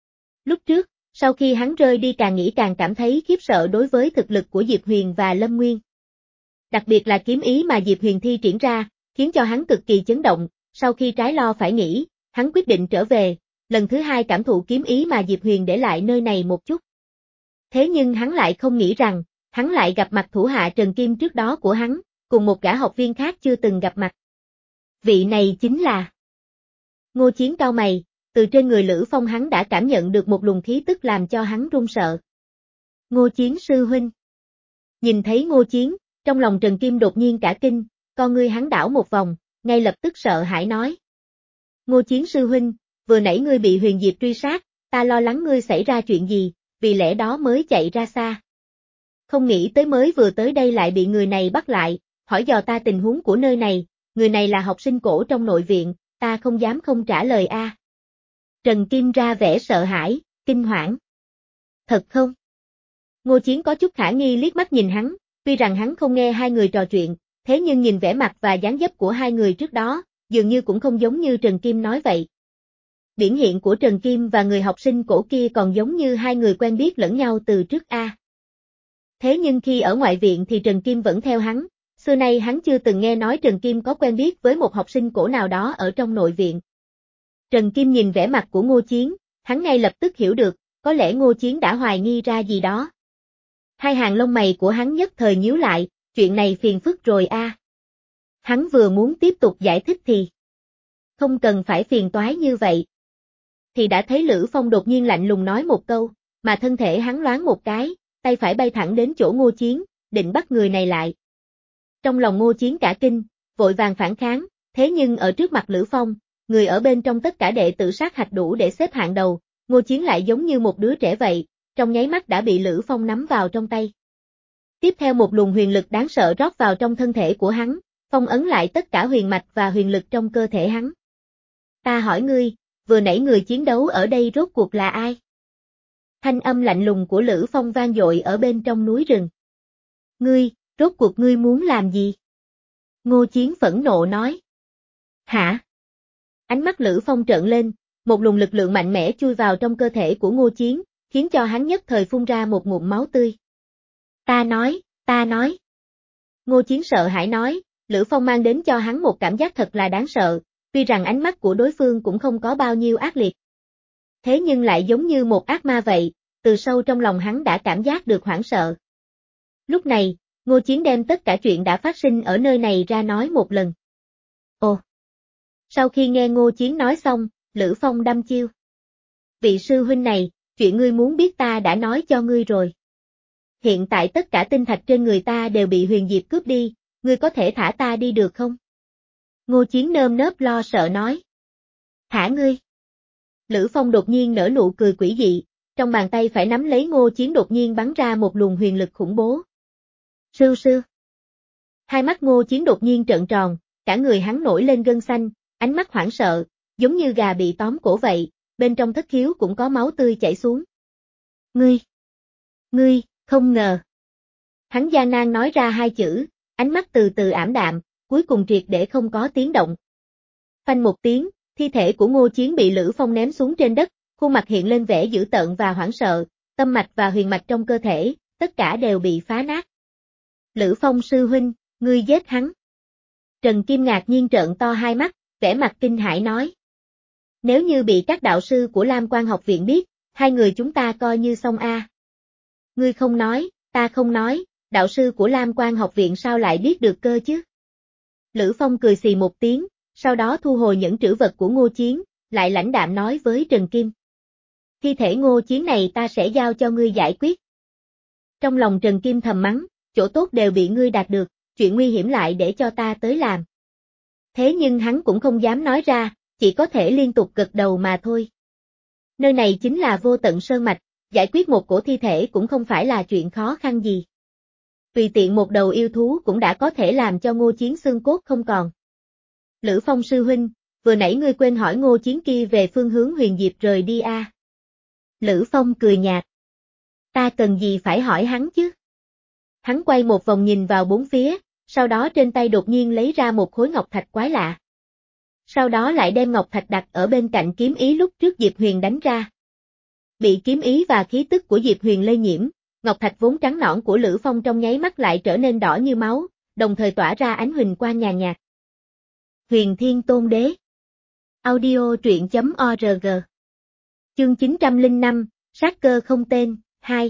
Lúc trước, sau khi hắn rơi đi càng nghĩ càng cảm thấy khiếp sợ đối với thực lực của Diệp Huyền và Lâm Nguyên. Đặc biệt là kiếm ý mà Diệp Huyền thi triển ra, khiến cho hắn cực kỳ chấn động, sau khi trái lo phải nghĩ, hắn quyết định trở về, lần thứ hai cảm thụ kiếm ý mà Diệp Huyền để lại nơi này một chút. Thế nhưng hắn lại không nghĩ rằng, hắn lại gặp mặt thủ hạ Trần Kim trước đó của hắn, cùng một gã học viên khác chưa từng gặp mặt. Vị này chính là Ngô Chiến cao mày, từ trên người Lữ Phong hắn đã cảm nhận được một luồng khí tức làm cho hắn run sợ. Ngô Chiến sư huynh. Nhìn thấy Ngô Chiến, trong lòng Trần Kim đột nhiên cả kinh, con ngươi hắn đảo một vòng, ngay lập tức sợ hãi nói. Ngô Chiến sư huynh, vừa nãy ngươi bị Huyền Diệp truy sát, ta lo lắng ngươi xảy ra chuyện gì, vì lẽ đó mới chạy ra xa. Không nghĩ tới mới vừa tới đây lại bị người này bắt lại, hỏi dò ta tình huống của nơi này, người này là học sinh cổ trong nội viện, ta không dám không trả lời a. À. Trần Kim ra vẻ sợ hãi, kinh hoảng. Thật không? Ngô Chiến có chút khả nghi liếc mắt nhìn hắn, tuy rằng hắn không nghe hai người trò chuyện, thế nhưng nhìn vẻ mặt và dáng dấp của hai người trước đó, dường như cũng không giống như Trần Kim nói vậy. Biểu hiện của Trần Kim và người học sinh cổ kia còn giống như hai người quen biết lẫn nhau từ trước a. À. Thế nhưng khi ở ngoại viện thì Trần Kim vẫn theo hắn, xưa nay hắn chưa từng nghe nói Trần Kim có quen biết với một học sinh cổ nào đó ở trong nội viện. Trần Kim nhìn vẻ mặt của Ngô Chiến, hắn ngay lập tức hiểu được, có lẽ Ngô Chiến đã hoài nghi ra gì đó. Hai hàng lông mày của hắn nhất thời nhíu lại, chuyện này phiền phức rồi a. À. Hắn vừa muốn tiếp tục giải thích thì không cần phải phiền toái như vậy. Thì đã thấy Lữ Phong đột nhiên lạnh lùng nói một câu, mà thân thể hắn loáng một cái, tay phải bay thẳng đến chỗ Ngô Chiến, định bắt người này lại. Trong lòng Ngô Chiến cả kinh, vội vàng phản kháng, thế nhưng ở trước mặt Lữ Phong, người ở bên trong tất cả đệ tử sát hạch đủ để xếp hạng đầu, Ngô Chiến lại giống như một đứa trẻ vậy, trong nháy mắt đã bị Lữ Phong nắm vào trong tay. Tiếp theo một luồng huyền lực đáng sợ rót vào trong thân thể của hắn, phong ấn lại tất cả huyền mạch và huyền lực trong cơ thể hắn. Ta hỏi ngươi, vừa nãy người chiến đấu ở đây rốt cuộc là ai? Thanh âm lạnh lùng của Lữ Phong vang dội ở bên trong núi rừng. Ngươi, rốt cuộc ngươi muốn làm gì? Ngô Chiến phẫn nộ nói. Hả? Ánh mắt Lữ Phong trợn lên, một luồng lực lượng mạnh mẽ chui vào trong cơ thể của Ngô Chiến, khiến cho hắn nhất thời phun ra một ngụm máu tươi. Ta nói, ta nói. Ngô Chiến sợ hãi nói, Lữ Phong mang đến cho hắn một cảm giác thật là đáng sợ, tuy rằng ánh mắt của đối phương cũng không có bao nhiêu ác liệt. Thế nhưng lại giống như một ác ma vậy, từ sâu trong lòng hắn đã cảm giác được hoảng sợ. Lúc này, Ngô Chiến đem tất cả chuyện đã phát sinh ở nơi này ra nói một lần. Ồ! Sau khi nghe Ngô Chiến nói xong, Lữ Phong đăm chiêu. Vị sư huynh này, chuyện ngươi muốn biết ta đã nói cho ngươi rồi. Hiện tại tất cả tinh thạch trên người ta đều bị Huyền Diệp cướp đi, ngươi có thể thả ta đi được không? Ngô Chiến nơm nớp lo sợ nói. Thả ngươi. Lữ Phong đột nhiên nở nụ cười quỷ dị, trong bàn tay phải nắm lấy Ngô Chiến đột nhiên bắn ra một luồng huyền lực khủng bố. Sưu sưu. Hai mắt Ngô Chiến đột nhiên trợn tròn, cả người hắn nổi lên gân xanh, ánh mắt hoảng sợ, giống như gà bị tóm cổ vậy, bên trong thất khiếu cũng có máu tươi chảy xuống. Ngươi! Ngươi, không ngờ! Hắn gian nan nói ra hai chữ, ánh mắt từ từ ảm đạm, cuối cùng triệt để không có tiếng động. Phanh một tiếng, thi thể của Ngô Chiến bị Lữ Phong ném xuống trên đất, khuôn mặt hiện lên vẻ dữ tợn và hoảng sợ, tâm mạch và huyền mạch trong cơ thể, tất cả đều bị phá nát. Lữ Phong sư huynh, ngươi giết hắn. Trần Kim ngạc nhiên trợn to hai mắt, vẻ mặt kinh hãi nói. Nếu như bị các đạo sư của Lam Quan học viện biết, hai người chúng ta coi như xong a. Ngươi không nói, ta không nói, đạo sư của Lam Quan học viện sao lại biết được cơ chứ? Lữ Phong cười xì một tiếng, sau đó thu hồi những trữ vật của Ngô Chiến, lại lãnh đạm nói với Trần Kim. Thi thể Ngô Chiến này ta sẽ giao cho ngươi giải quyết. Trong lòng Trần Kim thầm mắng, chỗ tốt đều bị ngươi đạt được, chuyện nguy hiểm lại để cho ta tới làm. Thế nhưng hắn cũng không dám nói ra, chỉ có thể liên tục gật đầu mà thôi. Nơi này chính là Vô Tận Sơn Mạch, giải quyết một cổ thi thể cũng không phải là chuyện khó khăn gì. Tùy tiện một đầu yêu thú cũng đã có thể làm cho Ngô Chiến xương cốt không còn. Lữ Phong sư huynh, vừa nãy ngươi quên hỏi Ngô Chiến kia về phương hướng Huyền Diệp rời đi a. À? Lữ Phong cười nhạt. Ta cần gì phải hỏi hắn chứ? Hắn quay một vòng nhìn vào bốn phía, sau đó trên tay đột nhiên lấy ra một khối ngọc thạch quái lạ. Sau đó lại đem ngọc thạch đặt ở bên cạnh kiếm ý lúc trước Diệp Huyền đánh ra. Bị kiếm ý và khí tức của Diệp Huyền lây nhiễm, ngọc thạch vốn trắng nõn của Lữ Phong trong nháy mắt lại trở nên đỏ như máu, đồng thời tỏa ra ánh huỳnh quang nhàn nhạt. Huyền Thiên Tôn Đế. Audio truyện chấm org. Chương chín trăm lẻ năm, sát cơ không tên, hai.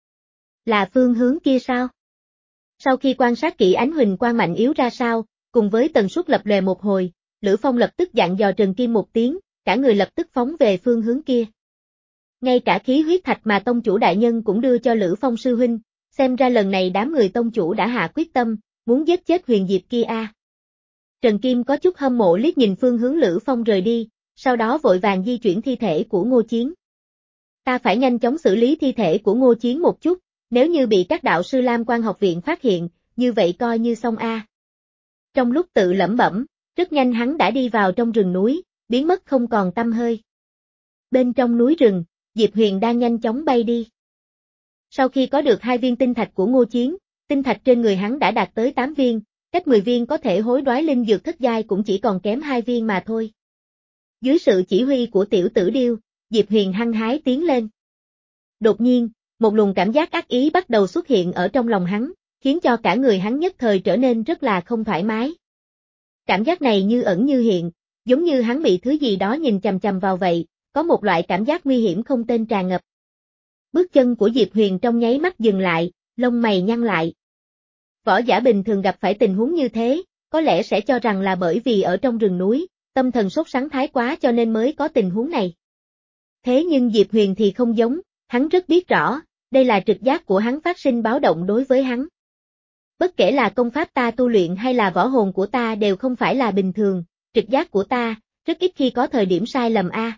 Là phương hướng kia sao? Sau khi quan sát kỹ ánh huỳnh quang mạnh yếu ra sao, cùng với tần suất lập lòe một hồi, Lữ Phong lập tức dặn dò Trần Kim một tiếng, cả người lập tức phóng về phương hướng kia. Ngay cả khí huyết thạch mà tông chủ đại nhân cũng đưa cho Lữ Phong sư huynh, xem ra lần này đám người tông chủ đã hạ quyết tâm, muốn giết chết Huyền Diệp kia a. À. Trần Kim có chút hâm mộ liếc nhìn phương hướng Lữ Phong rời đi, sau đó vội vàng di chuyển thi thể của Ngô Chiến. Ta phải nhanh chóng xử lý thi thể của Ngô Chiến một chút, nếu như bị các đạo sư Lam Quan học viện phát hiện, như vậy coi như xong a. À. Trong lúc tự lẩm bẩm, rất nhanh hắn đã đi vào trong rừng núi, biến mất không còn tăm hơi. Bên trong núi rừng, Diệp Huyền đang nhanh chóng bay đi. Sau khi có được hai viên tinh thạch của Ngô Chiến, tinh thạch trên người hắn đã đạt tới tám viên, cách mười viên có thể hối đoái linh dược thất giai cũng chỉ còn kém hai viên mà thôi. Dưới sự chỉ huy của tiểu tử điêu, Diệp Huyền hăng hái tiến lên. Đột nhiên, một luồng cảm giác ác ý bắt đầu xuất hiện ở trong lòng hắn, khiến cho cả người hắn nhất thời trở nên rất là không thoải mái. Cảm giác này như ẩn như hiện, giống như hắn bị thứ gì đó nhìn chằm chằm vào vậy, có một loại cảm giác nguy hiểm không tên tràn ngập. Bước chân của Diệp Huyền trong nháy mắt dừng lại, lông mày nhăn lại. Võ giả bình thường gặp phải tình huống như thế, có lẽ sẽ cho rằng là bởi vì ở trong rừng núi, tâm thần sốt sắng thái quá cho nên mới có tình huống này. Thế nhưng Diệp Huyền thì không giống, hắn rất biết rõ, đây là trực giác của hắn phát sinh báo động đối với hắn. Bất kể là công pháp ta tu luyện hay là võ hồn của ta đều không phải là bình thường, trực giác của ta, rất ít khi có thời điểm sai lầm a.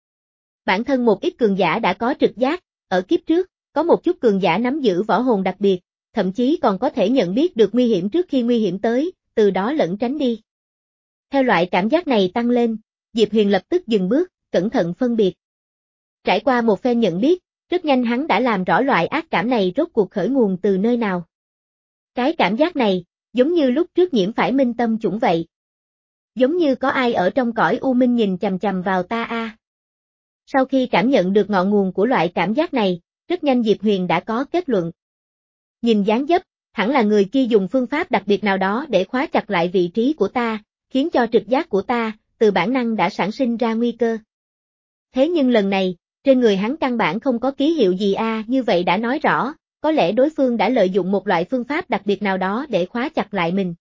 Bản thân một ít cường giả đã có trực giác, ở kiếp trước, có một chút cường giả nắm giữ võ hồn đặc biệt, thậm chí còn có thể nhận biết được nguy hiểm trước khi nguy hiểm tới, từ đó lẩn tránh đi. Theo loại cảm giác này tăng lên, Diệp Huyền lập tức dừng bước, cẩn thận phân biệt. Trải qua một phen nhận biết, rất nhanh hắn đã làm rõ loại ác cảm này rốt cuộc khởi nguồn từ nơi nào. Cái cảm giác này, giống như lúc trước nhiễm phải minh tâm chủng vậy. Giống như có ai ở trong cõi u minh nhìn chằm chằm vào ta a. À. Sau khi cảm nhận được ngọn nguồn của loại cảm giác này, rất nhanh Diệp Huyền đã có kết luận. Nhìn dáng dấp, hẳn là người kia dùng phương pháp đặc biệt nào đó để khóa chặt lại vị trí của ta, khiến cho trực giác của ta, từ bản năng đã sản sinh ra nguy cơ. Thế nhưng lần này, trên người hắn căn bản không có ký hiệu gì a, à, như vậy đã nói rõ, có lẽ đối phương đã lợi dụng một loại phương pháp đặc biệt nào đó để khóa chặt lại mình.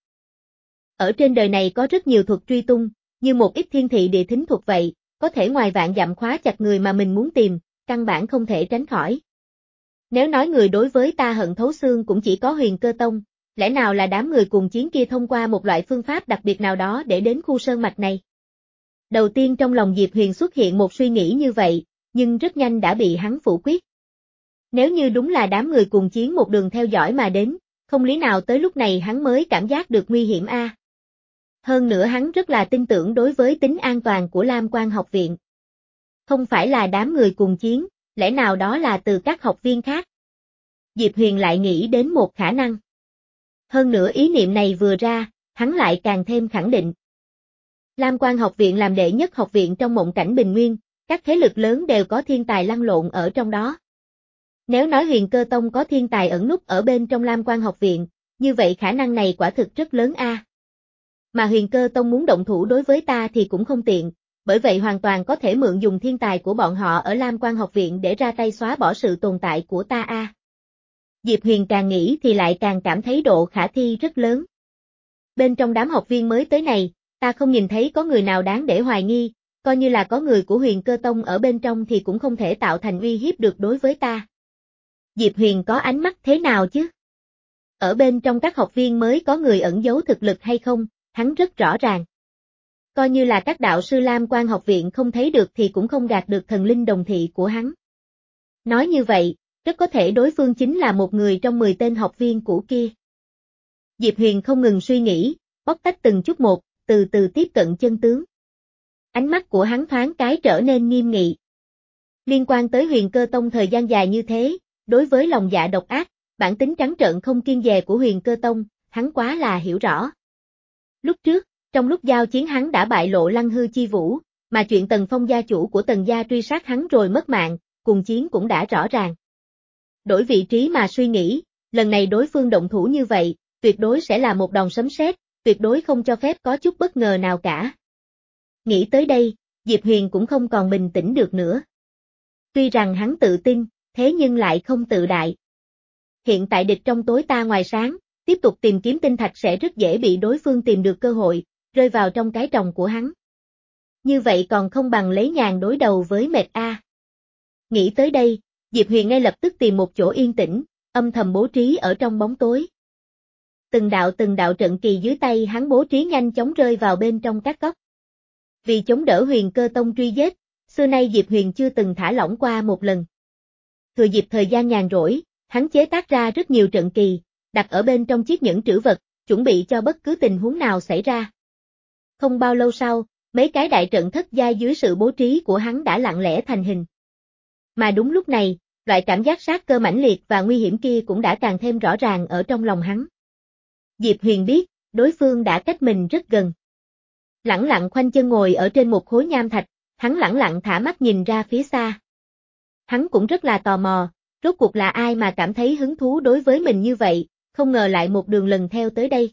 Ở trên đời này có rất nhiều thuật truy tung, như một ít thiên thị địa thính thuật vậy, có thể ngoài vạn dặm khóa chặt người mà mình muốn tìm, căn bản không thể tránh khỏi. Nếu nói người đối với ta hận thấu xương cũng chỉ có Huyền Cơ Tông, lẽ nào là đám người cùng chiến kia thông qua một loại phương pháp đặc biệt nào đó để đến khu sơn mạch này? Đầu tiên trong lòng Diệp Huyền xuất hiện một suy nghĩ như vậy, nhưng rất nhanh đã bị hắn phủ quyết. Nếu như đúng là đám người cùng chiến một đường theo dõi mà đến, không lý nào tới lúc này hắn mới cảm giác được nguy hiểm a. À. Hơn nữa hắn rất là tin tưởng đối với tính an toàn của Lam Quan học viện. Không phải là đám người cùng chiến, lẽ nào đó là từ các học viên khác? Diệp Huyền lại nghĩ đến một khả năng. Hơn nữa ý niệm này vừa ra, hắn lại càng thêm khẳng định. Lam Quan học viện làm đệ nhất học viện trong mộng cảnh bình nguyên, các thế lực lớn đều có thiên tài lăn lộn ở trong đó. Nếu nói Huyền Cơ Tông có thiên tài ẩn núp ở bên trong Lam Quan học viện, như vậy khả năng này quả thực rất lớn a. À. Mà Huyền Cơ Tông muốn động thủ đối với ta thì cũng không tiện, bởi vậy hoàn toàn có thể mượn dùng thiên tài của bọn họ ở Lam Quan học viện để ra tay xóa bỏ sự tồn tại của ta a. À. Diệp Huyền càng nghĩ thì lại càng cảm thấy độ khả thi rất lớn. Bên trong đám học viên mới tới này, ta không nhìn thấy có người nào đáng để hoài nghi, coi như là có người của Huyền Cơ Tông ở bên trong thì cũng không thể tạo thành uy hiếp được đối với ta. Diệp Huyền có ánh mắt thế nào chứ? Ở bên trong các học viên mới có người ẩn giấu thực lực hay không, hắn rất rõ ràng. Coi như là các đạo sư Lam Quan học viện không thấy được thì cũng không gạt được thần linh đồng thị của hắn. Nói như vậy, rất có thể đối phương chính là một người trong mười tên học viên cũ kia. Diệp Huyền không ngừng suy nghĩ, bóc tách từng chút một, từ từ tiếp cận chân tướng. Ánh mắt của hắn thoáng cái trở nên nghiêm nghị. Liên quan tới Huyền Cơ Tông thời gian dài như thế, đối với lòng dạ độc ác, bản tính trắng trợn không kiêng dè của Huyền Cơ Tông, hắn quá là hiểu rõ. Lúc trước, trong lúc giao chiến hắn đã bại lộ Lăng Hư Chi Vũ, mà chuyện Tần Phong gia chủ của Tần gia truy sát hắn rồi mất mạng, cùng chiến cũng đã rõ ràng. Đổi vị trí mà suy nghĩ, lần này đối phương động thủ như vậy, tuyệt đối sẽ là một đòn sấm sét, tuyệt đối không cho phép có chút bất ngờ nào cả. Nghĩ tới đây, Diệp Huyền cũng không còn bình tĩnh được nữa. Tuy rằng hắn tự tin, thế nhưng lại không tự đại. Hiện tại địch trong tối ta ngoài sáng, tiếp tục tìm kiếm tinh thạch sẽ rất dễ bị đối phương tìm được cơ hội, rơi vào trong cái tròng của hắn. Như vậy còn không bằng lấy nhàn đối đầu với mệt a. Nghĩ tới đây, Diệp Huyền ngay lập tức tìm một chỗ yên tĩnh, âm thầm bố trí ở trong bóng tối. Từng đạo từng đạo trận kỳ dưới tay hắn bố trí nhanh chóng rơi vào bên trong các góc. Vì chống đỡ Huyền Cơ Tông truy giết, xưa nay Diệp Huyền chưa từng thả lỏng qua một lần. Thừa dịp thời gian nhàn rỗi, hắn chế tác ra rất nhiều trận kỳ, đặt ở bên trong chiếc nhẫn trữ vật, chuẩn bị cho bất cứ tình huống nào xảy ra. Không bao lâu sau, mấy cái đại trận thất giai dưới sự bố trí của hắn đã lặng lẽ thành hình. Mà đúng lúc này, loại cảm giác sát cơ mãnh liệt và nguy hiểm kia cũng đã càng thêm rõ ràng ở trong lòng hắn. Diệp Huyền biết, đối phương đã cách mình rất gần. Lẳng lặng khoanh chân ngồi ở trên một khối nham thạch, hắn lẳng lặng thả mắt nhìn ra phía xa. Hắn cũng rất là tò mò, rốt cuộc là ai mà cảm thấy hứng thú đối với mình như vậy, không ngờ lại một đường lần theo tới đây.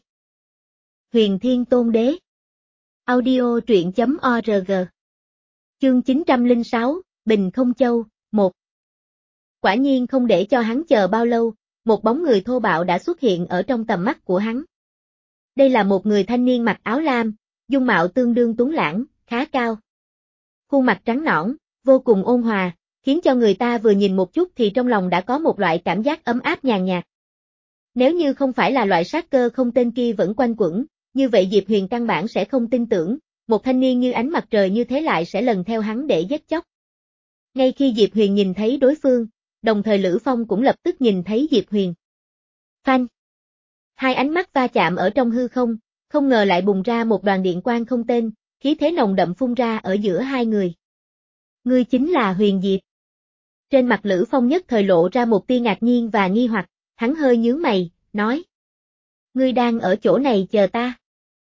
Huyền Thiên Tôn Đế. Audio truyện chấm org. Chương chín trăm lẻ sáu, Bình Không Châu, một. Quả nhiên không để cho hắn chờ bao lâu, một bóng người thô bạo đã xuất hiện ở trong tầm mắt của hắn. Đây là một người thanh niên mặc áo lam, dung mạo tương đương tuấn lãng, khá cao. Khuôn mặt trắng nõn, vô cùng ôn hòa, khiến cho người ta vừa nhìn một chút thì trong lòng đã có một loại cảm giác ấm áp nhàn nhạt. Nếu như không phải là loại sát cơ không tên kia vẫn quanh quẩn, như vậy Diệp Huyền căn bản sẽ không tin tưởng, một thanh niên như ánh mặt trời như thế lại sẽ lần theo hắn để giết chóc. Ngay khi Diệp Huyền nhìn thấy đối phương, đồng thời Lữ Phong cũng lập tức nhìn thấy Diệp Huyền. Phanh! Hai ánh mắt va chạm ở trong hư không, không ngờ lại bùng ra một đoàn điện quang không tên, khí thế nồng đậm phun ra ở giữa hai người. Ngươi chính là Huyền Diệp. Trên mặt Lữ Phong nhất thời lộ ra một tia ngạc nhiên và nghi hoặc, hắn hơi nhướng mày, nói. Ngươi đang ở chỗ này chờ ta.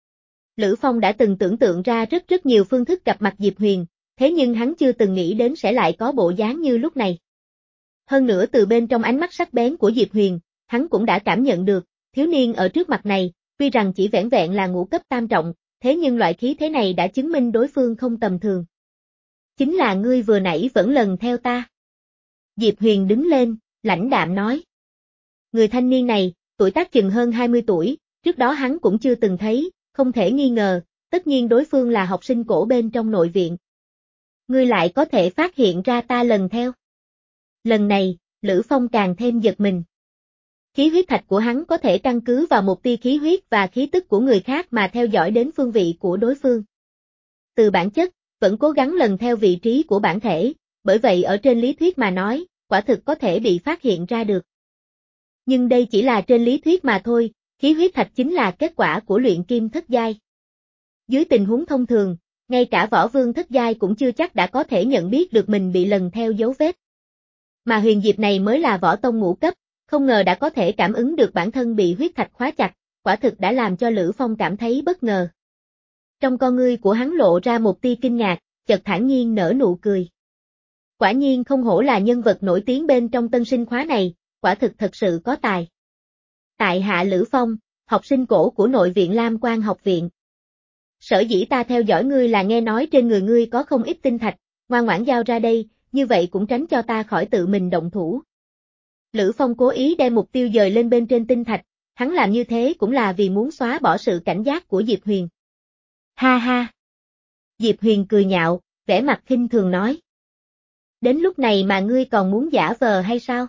Lữ Phong đã từng tưởng tượng ra rất rất nhiều phương thức gặp mặt Diệp Huyền, thế nhưng hắn chưa từng nghĩ đến sẽ lại có bộ dáng như lúc này. Hơn nữa từ bên trong ánh mắt sắc bén của Diệp Huyền, hắn cũng đã cảm nhận được, thiếu niên ở trước mặt này, tuy rằng chỉ vẻn vẹn là ngũ cấp tam trọng, thế nhưng loại khí thế này đã chứng minh đối phương không tầm thường. Chính là ngươi vừa nãy vẫn lần theo ta. Diệp Huyền đứng lên, lãnh đạm nói. Người thanh niên này, tuổi tác chừng hơn hai mươi tuổi, trước đó hắn cũng chưa từng thấy, không thể nghi ngờ, tất nhiên đối phương là học sinh cổ bên trong nội viện. Ngươi lại có thể phát hiện ra ta lần theo. Lần này, Lữ Phong càng thêm giật mình. Khí huyết thạch của hắn có thể căn cứ vào một tia khí huyết và khí tức của người khác mà theo dõi đến phương vị của đối phương. Từ bản chất, vẫn cố gắng lần theo vị trí của bản thể, bởi vậy ở trên lý thuyết mà nói, quả thực có thể bị phát hiện ra được. Nhưng đây chỉ là trên lý thuyết mà thôi, khí huyết thạch chính là kết quả của luyện kim thất giai. Dưới tình huống thông thường, ngay cả võ vương thất giai cũng chưa chắc đã có thể nhận biết được mình bị lần theo dấu vết. Mà Huyền Diệp này mới là võ tông ngũ cấp, không ngờ đã có thể cảm ứng được bản thân bị huyết thạch khóa chặt, quả thực đã làm cho Lữ Phong cảm thấy bất ngờ. Trong con ngươi của hắn lộ ra một tia kinh ngạc, chợt thản nhiên nở nụ cười. Quả nhiên không hổ là nhân vật nổi tiếng bên trong tân sinh khóa này, quả thực thật sự có tài. Tại hạ Lữ Phong, học sinh cổ của nội viện Lam Quan học viện. Sở dĩ ta theo dõi ngươi là nghe nói trên người ngươi có không ít tinh thạch, ngoan ngoãn giao ra đây, như vậy cũng tránh cho ta khỏi tự mình động thủ. Lữ Phong cố ý đem mục tiêu dời lên bên trên tinh thạch, hắn làm như thế cũng là vì muốn xóa bỏ sự cảnh giác của Diệp Huyền. Ha ha! Diệp Huyền cười nhạo, vẻ mặt khinh thường nói. Đến lúc này mà ngươi còn muốn giả vờ hay sao?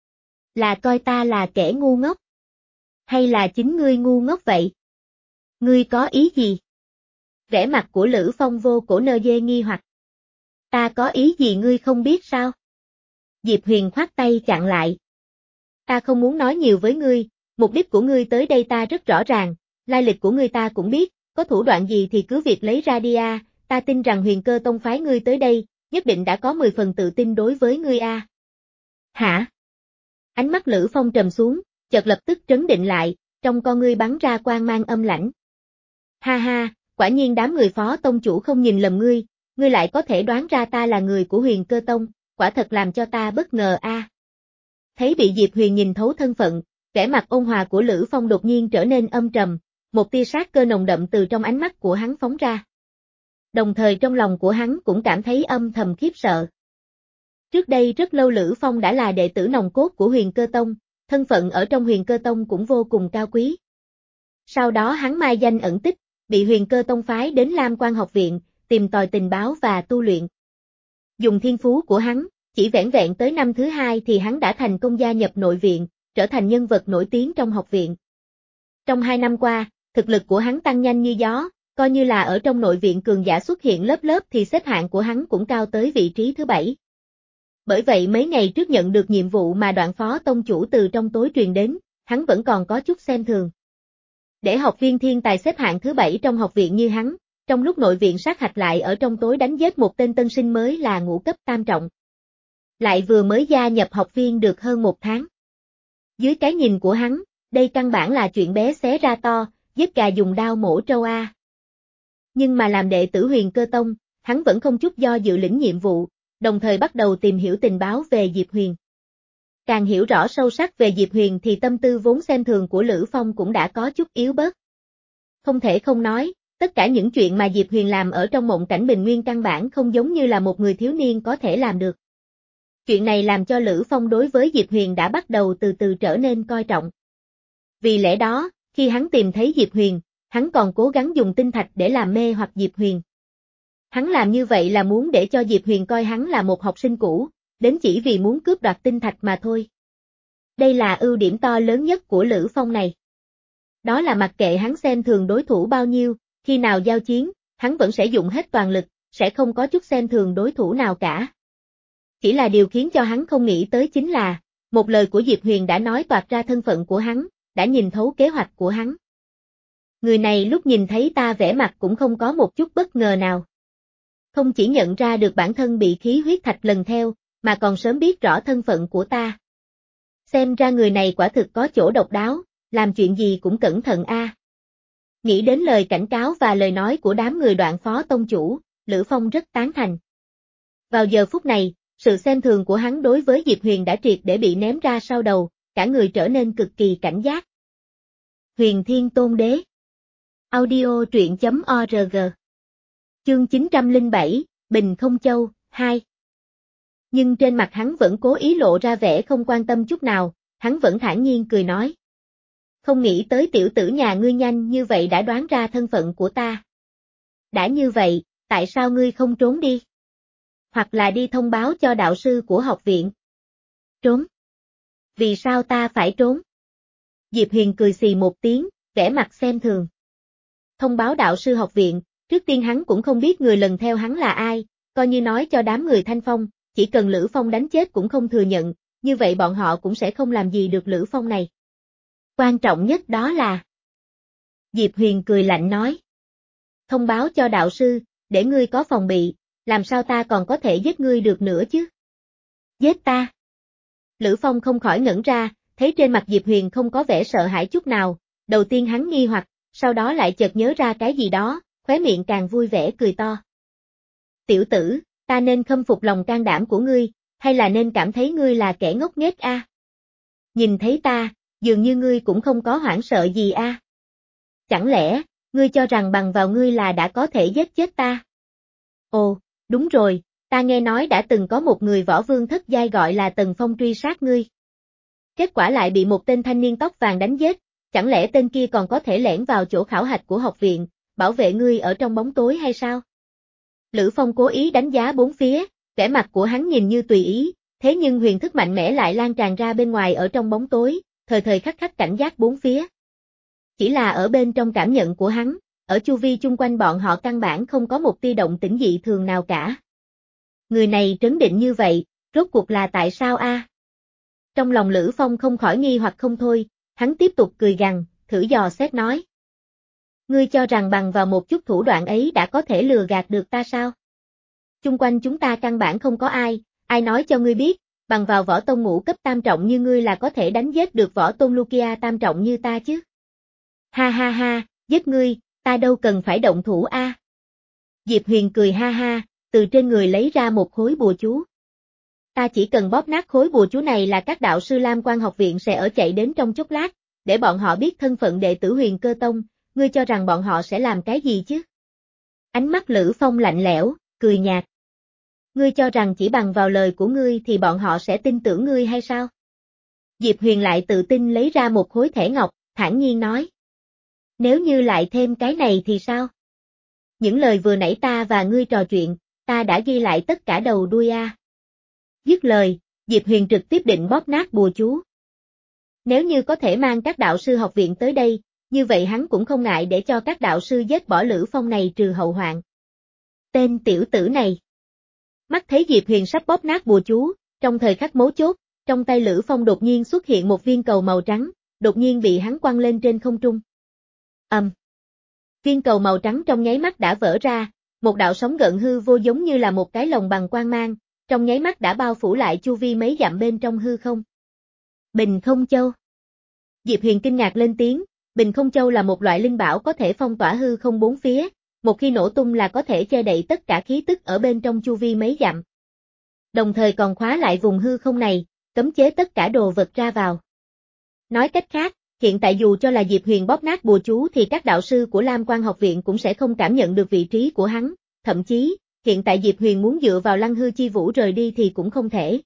Là coi ta là kẻ ngu ngốc? Hay là chính ngươi ngu ngốc vậy? Ngươi có ý gì? Vẻ mặt của Lữ Phong vô cổ nơ dê nghi hoặc. Ta có ý gì ngươi không biết sao? Diệp Huyền khoát tay chặn lại. Ta không muốn nói nhiều với ngươi, mục đích của ngươi tới đây ta rất rõ ràng, lai lịch của ngươi ta cũng biết, có thủ đoạn gì thì cứ việc lấy ra đi a, ta tin rằng Huyền Cơ Tông phái ngươi tới đây, nhất định đã có mười phần tự tin đối với ngươi a. Hả? Ánh mắt Lữ Phong trầm xuống, chợt lập tức trấn định lại, trong con ngươi bắn ra quang mang âm lãnh. Ha ha, quả nhiên đám người Phó Tông chủ không nhìn lầm ngươi, ngươi lại có thể đoán ra ta là người của Huyền Cơ Tông, quả thật làm cho ta bất ngờ a. Thấy bị Diệp Huyền nhìn thấu thân phận, vẻ mặt ôn hòa của Lữ Phong đột nhiên trở nên âm trầm, một tia sát cơ nồng đậm từ trong ánh mắt của hắn phóng ra. Đồng thời trong lòng của hắn cũng cảm thấy âm thầm khiếp sợ. Trước đây rất lâu Lữ Phong đã là đệ tử nòng cốt của Huyền Cơ Tông, thân phận ở trong Huyền Cơ Tông cũng vô cùng cao quý. Sau đó hắn mai danh ẩn tích, bị Huyền Cơ Tông phái đến Lam Quan học viện, tìm tòi tình báo và tu luyện. Dùng thiên phú của hắn, chỉ vẻn vẹn tới năm thứ hai thì hắn đã thành công gia nhập nội viện, trở thành nhân vật nổi tiếng trong học viện. Trong hai năm qua, thực lực của hắn tăng nhanh như gió, coi như là ở trong nội viện cường giả xuất hiện lớp lớp thì xếp hạng của hắn cũng cao tới vị trí thứ bảy. Bởi vậy mấy ngày trước nhận được nhiệm vụ mà Đoạn Phó Tông chủ từ trong tối truyền đến, hắn vẫn còn có chút xem thường. Để học viên thiên tài xếp hạng thứ bảy trong học viện như hắn, trong lúc nội viện sát hạch lại ở trong tối đánh giết một tên tân sinh mới là ngũ cấp tam trọng. Lại vừa mới gia nhập học viên được hơn một tháng. Dưới cái nhìn của hắn, đây căn bản là chuyện bé xé ra to, giết gà dùng đao mổ trâu a. Nhưng mà làm đệ tử Huyền Cơ Tông, hắn vẫn không chút do dự lĩnh nhiệm vụ, đồng thời bắt đầu tìm hiểu tình báo về Diệp Huyền. Càng hiểu rõ sâu sắc về Diệp Huyền thì tâm tư vốn xem thường của Lữ Phong cũng đã có chút yếu bớt. Không thể không nói, tất cả những chuyện mà Diệp Huyền làm ở trong mộng cảnh bình nguyên căn bản không giống như là một người thiếu niên có thể làm được. Chuyện này làm cho Lữ Phong đối với Diệp Huyền đã bắt đầu từ từ trở nên coi trọng. Vì lẽ đó, khi hắn tìm thấy Diệp Huyền, hắn còn cố gắng dùng tinh thạch để làm mê hoặc Diệp Huyền. Hắn làm như vậy là muốn để cho Diệp Huyền coi hắn là một học sinh cũ, đến chỉ vì muốn cướp đoạt tinh thạch mà thôi. Đây là ưu điểm to lớn nhất của Lữ Phong này. Đó là mặc kệ hắn xem thường đối thủ bao nhiêu, khi nào giao chiến, hắn vẫn sẽ dùng hết toàn lực, sẽ không có chút xem thường đối thủ nào cả. Chỉ là điều khiến cho hắn không nghĩ tới chính là, một lời của Diệp Huyền đã nói toạc ra thân phận của hắn, đã nhìn thấu kế hoạch của hắn. Người này lúc nhìn thấy ta vẻ mặt cũng không có một chút bất ngờ nào. Không chỉ nhận ra được bản thân bị khí huyết thạch lần theo, mà còn sớm biết rõ thân phận của ta. Xem ra người này quả thực có chỗ độc đáo, làm chuyện gì cũng cẩn thận a. Nghĩ đến lời cảnh cáo và lời nói của đám người Đoạn Phó Tông chủ, Lữ Phong rất tán thành. Vào giờ phút này, sự xem thường của hắn đối với Diệp Huyền đã triệt để bị ném ra sau đầu, cả người trở nên cực kỳ cảnh giác. Huyền Thiên Tôn Đế Audio truyện chấm org Chương chín trăm lẻ bảy, Bình Không Châu, hai. Nhưng trên mặt hắn vẫn cố ý lộ ra vẻ không quan tâm chút nào, hắn vẫn thản nhiên cười nói. Không nghĩ tới tiểu tử nhà ngươi nhanh như vậy đã đoán ra thân phận của ta. Đã như vậy, tại sao ngươi không trốn đi? Hoặc là đi thông báo cho đạo sư của học viện. Trốn? Vì sao ta phải trốn? Diệp Huyền cười xì một tiếng, vẻ mặt xem thường. Thông báo đạo sư học viện, trước tiên hắn cũng không biết người lần theo hắn là ai, coi như nói cho đám người Thanh Phong, chỉ cần Lữ Phong đánh chết cũng không thừa nhận, như vậy bọn họ cũng sẽ không làm gì được Lữ Phong này. Quan trọng nhất đó là... Diệp Huyền cười lạnh nói. Thông báo cho đạo sư, để ngươi có phòng bị, làm sao ta còn có thể giết ngươi được nữa chứ? Giết ta? Lữ Phong không khỏi ngẩn ra, thấy trên mặt Diệp Huyền không có vẻ sợ hãi chút nào, đầu tiên hắn nghi hoặc, sau đó lại chợt nhớ ra cái gì đó, khóe miệng càng vui vẻ cười to. Tiểu tử, ta nên khâm phục lòng can đảm của ngươi, hay là nên cảm thấy ngươi là kẻ ngốc nghếch a? À? Nhìn thấy ta, dường như ngươi cũng không có hoảng sợ gì a? À? Chẳng lẽ, ngươi cho rằng bằng vào ngươi là đã có thể giết chết ta? Ồ, đúng rồi, ta nghe nói đã từng có một người võ vương thất giai gọi là Tần Phong truy sát ngươi. kết quả lại bị một tên thanh niên tóc vàng đánh giết, chẳng lẽ tên kia còn có thể lẻn vào chỗ khảo hạch của học viện, bảo vệ ngươi ở trong bóng tối hay sao? Lữ Phong cố ý đánh giá bốn phía, vẻ mặt của hắn nhìn như tùy ý, thế nhưng huyền thức mạnh mẽ lại lan tràn ra bên ngoài ở trong bóng tối, thời thời khắc khắc cảnh giác bốn phía. Chỉ là ở bên trong cảm nhận của hắn, ở chu vi chung quanh bọn họ căn bản không có một tia động tĩnh dị thường nào cả. Người này trấn định như vậy, rốt cuộc là tại sao a? Trong lòng Lữ Phong không khỏi nghi hoặc không thôi, hắn tiếp tục cười gằn, thử dò xét nói. Ngươi cho rằng bằng vào một chút thủ đoạn ấy đã có thể lừa gạt được ta sao? Chung quanh chúng ta căn bản không có ai, ai nói cho ngươi biết, bằng vào võ tông ngũ cấp tam trọng như ngươi là có thể đánh giết được võ tôn Lukia tam trọng như ta chứ? Ha ha ha, giết ngươi, ta đâu cần phải động thủ a. À. Diệp Huyền cười ha ha, từ trên người lấy ra một khối bùa chú. Ta chỉ cần bóp nát khối bùa chú này là các đạo sư Lam Quan học viện sẽ ở chạy đến trong chốc lát, để bọn họ biết thân phận đệ tử Huyền Cơ Tông, ngươi cho rằng bọn họ sẽ làm cái gì chứ? Ánh mắt Lữ Phong lạnh lẽo, cười nhạt. Ngươi cho rằng chỉ bằng vào lời của ngươi thì bọn họ sẽ tin tưởng ngươi hay sao? Diệp Huyền lại tự tin lấy ra một khối thẻ ngọc, thản nhiên nói. Nếu như lại thêm cái này thì sao? Những lời vừa nãy ta và ngươi trò chuyện, ta đã ghi lại tất cả đầu đuôi a. À. Dứt lời, Diệp Huyền trực tiếp định bóp nát bùa chú. Nếu như có thể mang các đạo sư học viện tới đây, như vậy hắn cũng không ngại để cho các đạo sư giết bỏ Lữ Phong này trừ hậu hoạn. Tên tiểu tử này. Mắt thấy Diệp Huyền sắp bóp nát bùa chú, trong thời khắc mấu chốt, trong tay Lữ Phong đột nhiên xuất hiện một viên cầu màu trắng, đột nhiên bị hắn quăng lên trên không trung. Ầm. Um. Viên cầu màu trắng trong nháy mắt đã vỡ ra, một đạo sóng gợn hư vô giống như là một cái lồng bằng quang mang, trong nháy mắt đã bao phủ lại chu vi mấy dặm bên trong hư không. Bình Không Châu. Diệp Huyền kinh ngạc lên tiếng, Bình Không Châu là một loại linh bảo có thể phong tỏa hư không bốn phía, một khi nổ tung là có thể che đậy tất cả khí tức ở bên trong chu vi mấy dặm. Đồng thời còn khóa lại vùng hư không này, cấm chế tất cả đồ vật ra vào. Nói cách khác, hiện tại dù cho là Diệp Huyền bóp nát bùa chú thì các đạo sư của Lam Quan học viện cũng sẽ không cảm nhận được vị trí của hắn, thậm chí, hiện tại Diệp Huyền muốn dựa vào Lăng Hư Chi Vũ rời đi thì cũng không thể.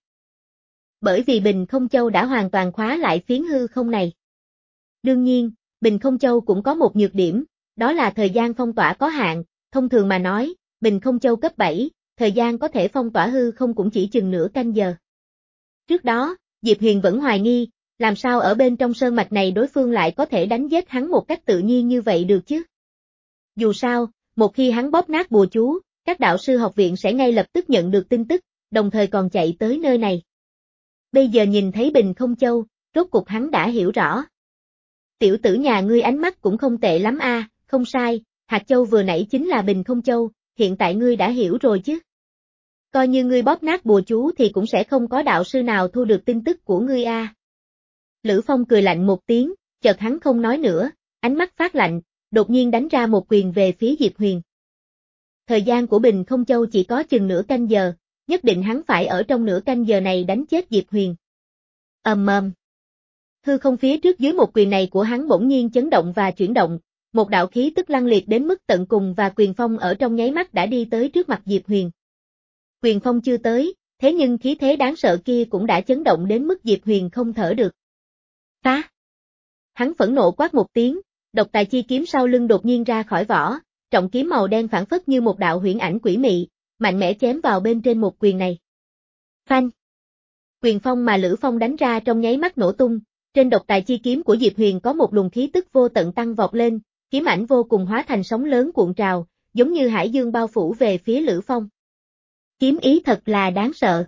Bởi vì Bình Không Châu đã hoàn toàn khóa lại phiến hư không này. Đương nhiên, Bình Không Châu cũng có một nhược điểm, đó là thời gian phong tỏa có hạn, thông thường mà nói, Bình Không Châu cấp bảy, thời gian có thể phong tỏa hư không cũng chỉ chừng nửa canh giờ. Trước đó, Diệp Huyền vẫn hoài nghi, làm sao ở bên trong sơn mạch này đối phương lại có thể đánh giết hắn một cách tự nhiên như vậy được chứ? Dù sao, một khi hắn bóp nát bùa chú, các đạo sư học viện sẽ ngay lập tức nhận được tin tức, đồng thời còn chạy tới nơi này. Bây giờ nhìn thấy Bình Không Châu, rốt cục hắn đã hiểu rõ. Tiểu tử nhà ngươi ánh mắt cũng không tệ lắm a, à, không sai, hạt châu vừa nãy chính là Bình Không Châu, hiện tại ngươi đã hiểu rồi chứ. Coi như ngươi bóp nát bùa chú thì cũng sẽ không có đạo sư nào thu được tin tức của ngươi a. À. Lữ Phong cười lạnh một tiếng, chợt hắn không nói nữa, ánh mắt phát lạnh, đột nhiên đánh ra một quyền về phía Diệp Huyền. Thời gian của Bình Không Châu chỉ có chừng nửa canh giờ, nhất định hắn phải ở trong nửa canh giờ này đánh chết Diệp Huyền. Ầm ầm. Hư không phía trước dưới một quyền này của hắn bỗng nhiên chấn động và chuyển động, một đạo khí tức lăng liệt đến mức tận cùng và quyền phong ở trong nháy mắt đã đi tới trước mặt Diệp Huyền. Quyền phong chưa tới, thế nhưng khí thế đáng sợ kia cũng đã chấn động đến mức Diệp Huyền không thở được. Phá! Hắn phẫn nộ quát một tiếng, độc tài chi kiếm sau lưng đột nhiên ra khỏi vỏ, trọng kiếm màu đen phản phất như một đạo huyễn ảnh quỷ mị, mạnh mẽ chém vào bên trên một quyền này. Phanh! Quyền phong mà Lữ Phong đánh ra trong nháy mắt nổ tung, trên độc tài chi kiếm của Diệp Huyền có một luồng khí tức vô tận tăng vọt lên, kiếm ảnh vô cùng hóa thành sóng lớn cuộn trào, giống như hải dương bao phủ về phía Lữ Phong. Kiếm ý thật là đáng sợ.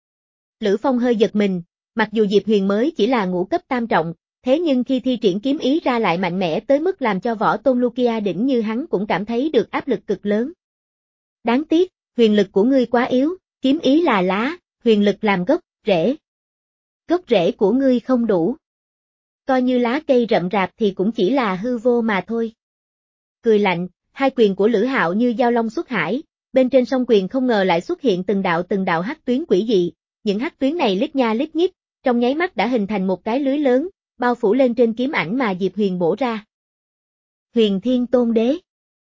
Lữ Phong hơi giật mình, mặc dù Diệp Huyền mới chỉ là ngũ cấp tam trọng, thế nhưng khi thi triển kiếm ý ra lại mạnh mẽ tới mức làm cho võ tôn Lukia đỉnh như hắn cũng cảm thấy được áp lực cực lớn. Đáng tiếc, huyền lực của ngươi quá yếu, kiếm ý là lá, huyền lực làm gốc, rễ. Gốc rễ của ngươi không đủ. Coi như lá cây rậm rạp thì cũng chỉ là hư vô mà thôi. Cười lạnh, hai quyền của Lữ Hạo như dao long xuất hải, bên trên song quyền không ngờ lại xuất hiện từng đạo từng đạo hắc tuyến quỷ dị, những hắc tuyến này lít nha lít nhít, trong nháy mắt đã hình thành một cái lưới lớn, bao phủ lên trên kiếm ảnh mà Diệp Huyền bổ ra. Huyền Thiên Tôn Đế.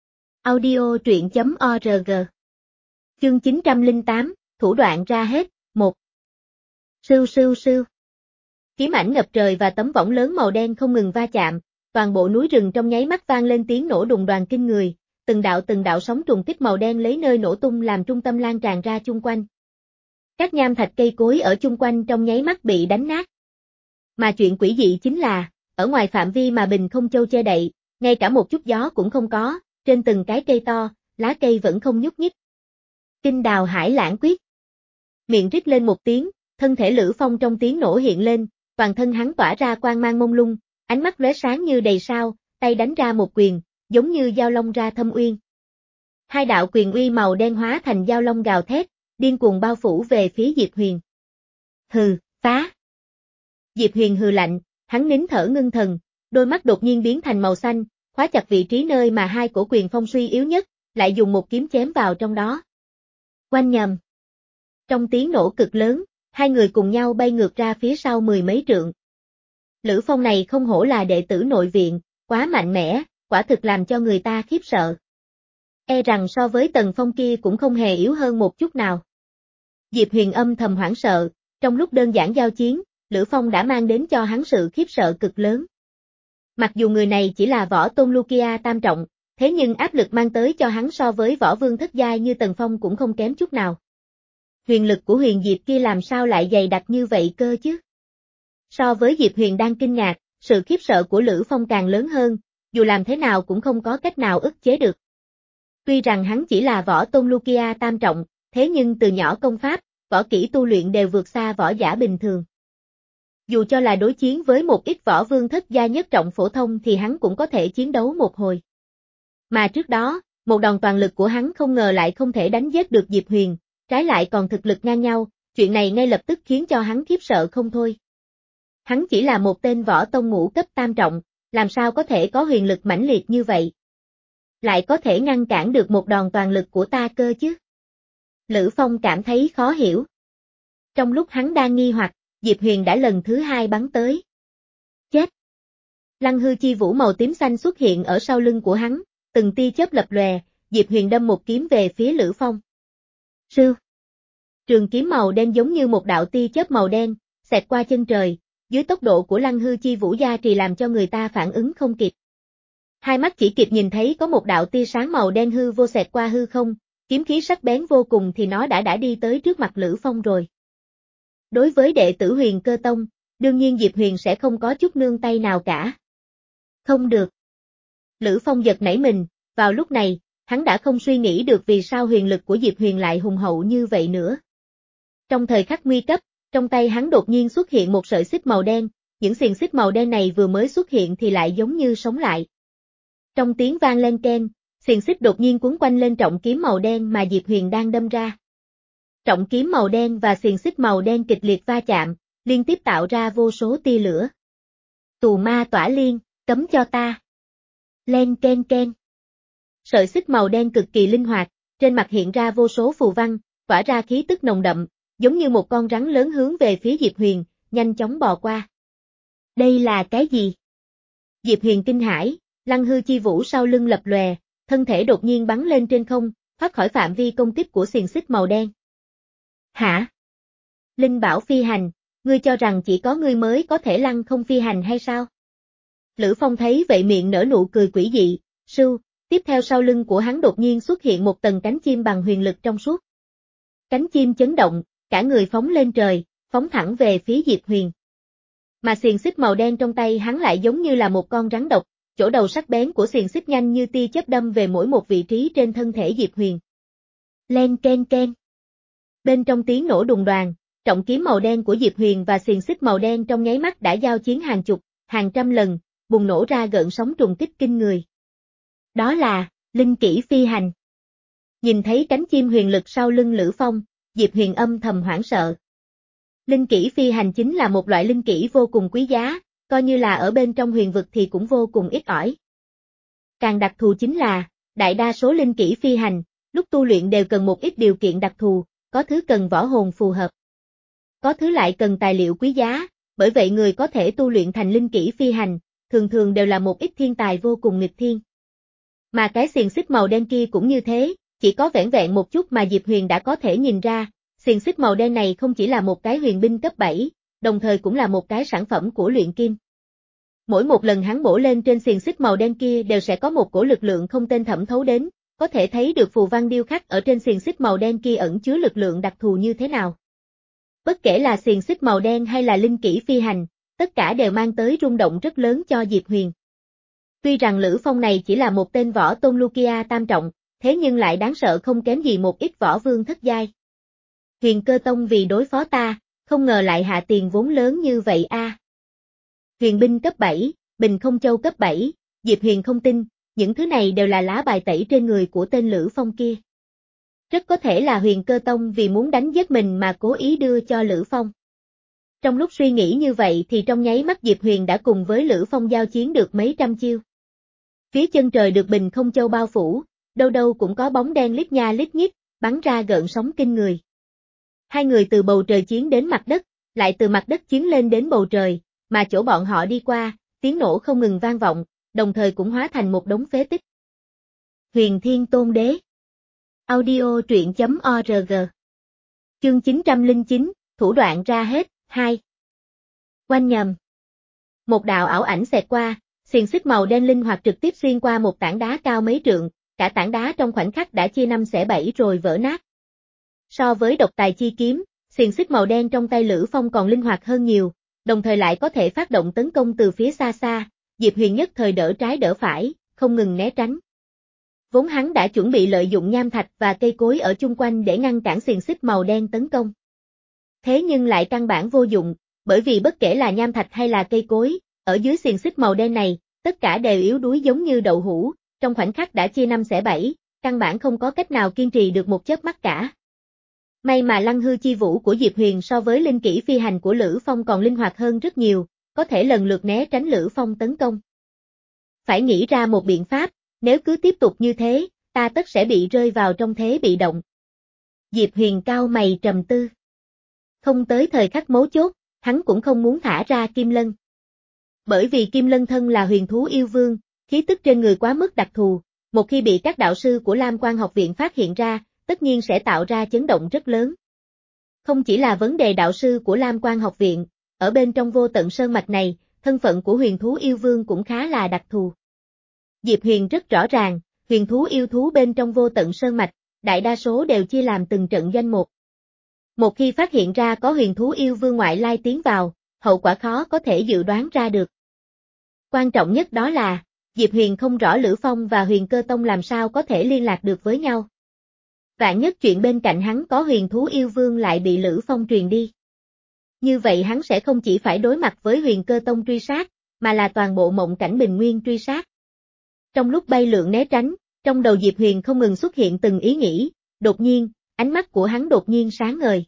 Audio truyện chấm org. Chương chín trăm lẻ tám, thủ đoạn ra hết, một. Sưu sưu sưu. Kiếm ảnh ngập trời và tấm võng lớn màu đen không ngừng va chạm, toàn bộ núi rừng trong nháy mắt vang lên tiếng nổ đùng đoàng kinh người, từng đạo từng đạo sóng trùng kích màu đen lấy nơi nổ tung làm trung tâm lan tràn ra chung quanh. Các nham thạch cây cối ở chung quanh trong nháy mắt bị đánh nát. Mà chuyện quỷ dị chính là, ở ngoài phạm vi mà bình không châu che đậy, ngay cả một chút gió cũng không có, trên từng cái cây to, lá cây vẫn không nhúc nhích. Kinh Đào Hải Lãng Quyết. Miệng rít lên một tiếng, thân thể Lữ Phong trong tiếng nổ hiện lên, toàn thân hắn tỏa ra quang mang mông lung, ánh mắt lóe sáng như đầy sao, tay đánh ra một quyền, giống như dao long ra thâm uyên. Hai đạo quyền uy màu đen hóa thành dao long gào thét, điên cuồng bao phủ về phía Diệp Huyền. Hừ, phá. Diệp Huyền hừ lạnh, hắn nín thở ngưng thần, đôi mắt đột nhiên biến thành màu xanh, khóa chặt vị trí nơi mà hai cổ quyền phong suy yếu nhất, lại dùng một kiếm chém vào trong đó. Oanh nhầm. Trong tiếng nổ cực lớn, hai người cùng nhau bay ngược ra phía sau mười mấy trượng. Lữ Phong này không hổ là đệ tử nội viện, quá mạnh mẽ, quả thực làm cho người ta khiếp sợ. E rằng so với Tần Phong kia cũng không hề yếu hơn một chút nào. Diệp Huyền âm thầm hoảng sợ, trong lúc đơn giản giao chiến, Lữ Phong đã mang đến cho hắn sự khiếp sợ cực lớn. Mặc dù người này chỉ là võ tôn Lukia tam trọng, thế nhưng áp lực mang tới cho hắn so với võ vương thất giai như Tần Phong cũng không kém chút nào. Huyền lực của Huyền Diệp kia làm sao lại dày đặc như vậy cơ chứ? So với Diệp Huyền đang kinh ngạc, sự khiếp sợ của Lữ Phong càng lớn hơn, dù làm thế nào cũng không có cách nào ức chế được. Tuy rằng hắn chỉ là võ tôn Lukia tam trọng, thế nhưng từ nhỏ công pháp, võ kỹ tu luyện đều vượt xa võ giả bình thường. Dù cho là đối chiến với một ít võ vương thất gia nhất trọng phổ thông thì hắn cũng có thể chiến đấu một hồi. Mà trước đó, một đòn toàn lực của hắn không ngờ lại không thể đánh giết được Diệp Huyền, trái lại còn thực lực ngang nhau, chuyện này ngay lập tức khiến cho hắn khiếp sợ không thôi. Hắn chỉ là một tên võ tông ngũ cấp tam trọng, làm sao có thể có huyền lực mãnh liệt như vậy? Lại có thể ngăn cản được một đòn toàn lực của ta cơ chứ? Lữ Phong cảm thấy khó hiểu. Trong lúc hắn đang nghi hoặc, Diệp Huyền đã lần thứ hai bắn tới. Chết! Lăng hư chi vũ màu tím xanh xuất hiện ở sau lưng của hắn, từng tia chớp lập lòe, Diệp Huyền đâm một kiếm về phía Lữ Phong. Sư! Trường kiếm màu đen giống như một đạo tia chớp màu đen, xẹt qua chân trời, dưới tốc độ của lăng hư chi vũ gia trì làm cho người ta phản ứng không kịp. Hai mắt chỉ kịp nhìn thấy có một đạo tia sáng màu đen hư vô xẹt qua hư không, kiếm khí sắc bén vô cùng thì nó đã đã đi tới trước mặt Lữ Phong rồi. Đối với đệ tử Huyền Cơ Tông, đương nhiên Diệp Huyền sẽ không có chút nương tay nào cả. Không được. Lữ Phong giật nảy mình, vào lúc này, hắn đã không suy nghĩ được vì sao huyền lực của Diệp Huyền lại hùng hậu như vậy nữa. Trong thời khắc nguy cấp, trong tay hắn đột nhiên xuất hiện một sợi xích màu đen, những xiềng xích màu đen này vừa mới xuất hiện thì lại giống như sống lại. Trong tiếng vang lên keng, xiềng xích đột nhiên quấn quanh lên trọng kiếm màu đen mà Diệp Huyền đang đâm ra. Trọng kiếm màu đen và xiềng xích màu đen kịch liệt va chạm, liên tiếp tạo ra vô số tia lửa. Tù ma tỏa liên, cấm cho ta. Len ken ken. Sợi xích màu đen cực kỳ linh hoạt, trên mặt hiện ra vô số phù văn, tỏa ra khí tức nồng đậm, giống như một con rắn lớn hướng về phía Diệp Huyền, nhanh chóng bò qua. Đây là cái gì? Diệp Huyền kinh hãi, lăng hư chi vũ sau lưng lập lòe, thân thể đột nhiên bắn lên trên không, thoát khỏi phạm vi công kích của xiềng xích màu đen. Hả? Linh bảo phi hành, ngươi cho rằng chỉ có ngươi mới có thể lăng không phi hành hay sao? Lữ Phong thấy vậy miệng nở nụ cười quỷ dị, sưu, tiếp theo sau lưng của hắn đột nhiên xuất hiện một tầng cánh chim bằng huyền lực trong suốt. Cánh chim chấn động, cả người phóng lên trời, phóng thẳng về phía Diệp Huyền. Mà xiềng xích màu đen trong tay hắn lại giống như là một con rắn độc, chỗ đầu sắc bén của xiềng xích nhanh như tia chớp đâm về mỗi một vị trí trên thân thể Diệp Huyền. Len ken ken. Bên trong tiếng nổ đùng đoàng, trọng kiếm màu đen của Diệp Huyền và xiềng xích màu đen trong nháy mắt đã giao chiến hàng chục, hàng trăm lần, bùng nổ ra gợn sóng trùng kích kinh người. Đó là, linh kỹ phi hành. Nhìn thấy cánh chim huyền lực sau lưng Lữ Phong, Diệp Huyền âm thầm hoảng sợ. Linh kỹ phi hành chính là một loại linh kỹ vô cùng quý giá, coi như là ở bên trong huyền vực thì cũng vô cùng ít ỏi. Càng đặc thù chính là, đại đa số linh kỹ phi hành, lúc tu luyện đều cần một ít điều kiện đặc thù, có thứ cần võ hồn phù hợp. Có thứ lại cần tài liệu quý giá, bởi vậy người có thể tu luyện thành linh kỹ phi hành, thường thường đều là một ít thiên tài vô cùng nghịch thiên. Mà cái xiềng xích màu đen kia cũng như thế, chỉ có vẻn vẹn một chút mà Diệp Huyền đã có thể nhìn ra, xiềng xích màu đen này không chỉ là một cái huyền binh cấp bảy, đồng thời cũng là một cái sản phẩm của luyện kim. Mỗi một lần hắn bổ lên trên xiềng xích màu đen kia đều sẽ có một cổ lực lượng không tên thẩm thấu đến, có thể thấy được phù văn điêu khắc ở trên xiềng xích màu đen kia ẩn chứa lực lượng đặc thù như thế nào. Bất kể là xiềng xích màu đen hay là linh kỹ phi hành, tất cả đều mang tới rung động rất lớn cho Diệp Huyền. Tuy rằng Lữ Phong này chỉ là một tên võ tôn Lukia tam trọng, thế nhưng lại đáng sợ không kém gì một ít võ vương thất giai. Huyền Cơ Tông vì đối phó ta, không ngờ lại hạ tiền vốn lớn như vậy a. À. Huyền binh cấp bảy, Bình Không Châu cấp bảy, Diệp Huyền không tin, những thứ này đều là lá bài tẩy trên người của tên Lữ Phong kia. Rất có thể là Huyền Cơ Tông vì muốn đánh giết mình mà cố ý đưa cho Lữ Phong. Trong lúc suy nghĩ như vậy thì trong nháy mắt Diệp Huyền đã cùng với Lữ Phong giao chiến được mấy trăm chiêu. Phía chân trời được Bình Không Châu bao phủ, đâu đâu cũng có bóng đen lít nha lít nhít, bắn ra gợn sóng kinh người. Hai người từ bầu trời chiến đến mặt đất, lại từ mặt đất chiến lên đến bầu trời, mà chỗ bọn họ đi qua, tiếng nổ không ngừng vang vọng, đồng thời cũng hóa thành một đống phế tích. Huyền Thiên Tôn Đế. Audio truyện chấm org. Chương chín trăm lẻ chín, thủ đoạn ra hết, hai. Oanh nhầm. Một đạo ảo ảnh xẹt qua, xiềng xích màu đen linh hoạt trực tiếp xuyên qua một tảng đá cao mấy trượng, cả tảng đá trong khoảnh khắc đã chia năm xẻ bảy rồi vỡ nát. So với độc tài chi kiếm, xiềng xích màu đen trong tay Lữ Phong còn linh hoạt hơn nhiều, đồng thời lại có thể phát động tấn công từ phía xa xa, Diệp Huyền nhất thời đỡ trái đỡ phải, không ngừng né tránh. Vốn hắn đã chuẩn bị lợi dụng nham thạch và cây cối ở chung quanh để ngăn cản xiềng xích màu đen tấn công. Thế nhưng lại căn bản vô dụng, bởi vì bất kể là nham thạch hay là cây cối, ở dưới xiềng xích màu đen này, tất cả đều yếu đuối giống như đậu hũ, trong khoảnh khắc đã chia năm xẻ bảy, căn bản không có cách nào kiên trì được một chớp mắt cả. May mà Lăng Hư Chi Vũ của Diệp Huyền so với linh kỹ phi hành của Lữ Phong còn linh hoạt hơn rất nhiều, có thể lần lượt né tránh Lữ Phong tấn công. Phải nghĩ ra một biện pháp, nếu cứ tiếp tục như thế, ta tất sẽ bị rơi vào trong thế bị động. Diệp Huyền cao mày trầm tư. Không tới thời khắc mấu chốt, hắn cũng không muốn thả ra Kim Lân. Bởi vì Kim Lân thân là huyền thú yêu vương, khí tức trên người quá mức đặc thù, một khi bị các đạo sư của Lam Quan học viện phát hiện ra, tất nhiên sẽ tạo ra chấn động rất lớn. Không chỉ là vấn đề đạo sư của Lam Quan học viện, ở bên trong Vô Tận Sơn Mạch này, thân phận của huyền thú yêu vương cũng khá là đặc thù. Diệp Huyền rất rõ ràng, huyền thú yêu thú bên trong Vô Tận Sơn Mạch, đại đa số đều chia làm từng trận doanh một. Một khi phát hiện ra có huyền thú yêu vương ngoại lai tiến vào, hậu quả khó có thể dự đoán ra được. Quan trọng nhất đó là, Diệp Huyền không rõ Lữ Phong và Huyền Cơ Tông làm sao có thể liên lạc được với nhau. Vạn nhất chuyện bên cạnh hắn có huyền thú yêu vương lại bị Lữ Phong truyền đi. Như vậy hắn sẽ không chỉ phải đối mặt với Huyền Cơ Tông truy sát, mà là toàn bộ Mộng Cảnh Bình Nguyên truy sát. Trong lúc bay lượn né tránh, trong đầu Diệp Huyền không ngừng xuất hiện từng ý nghĩ, đột nhiên, ánh mắt của hắn đột nhiên sáng ngời.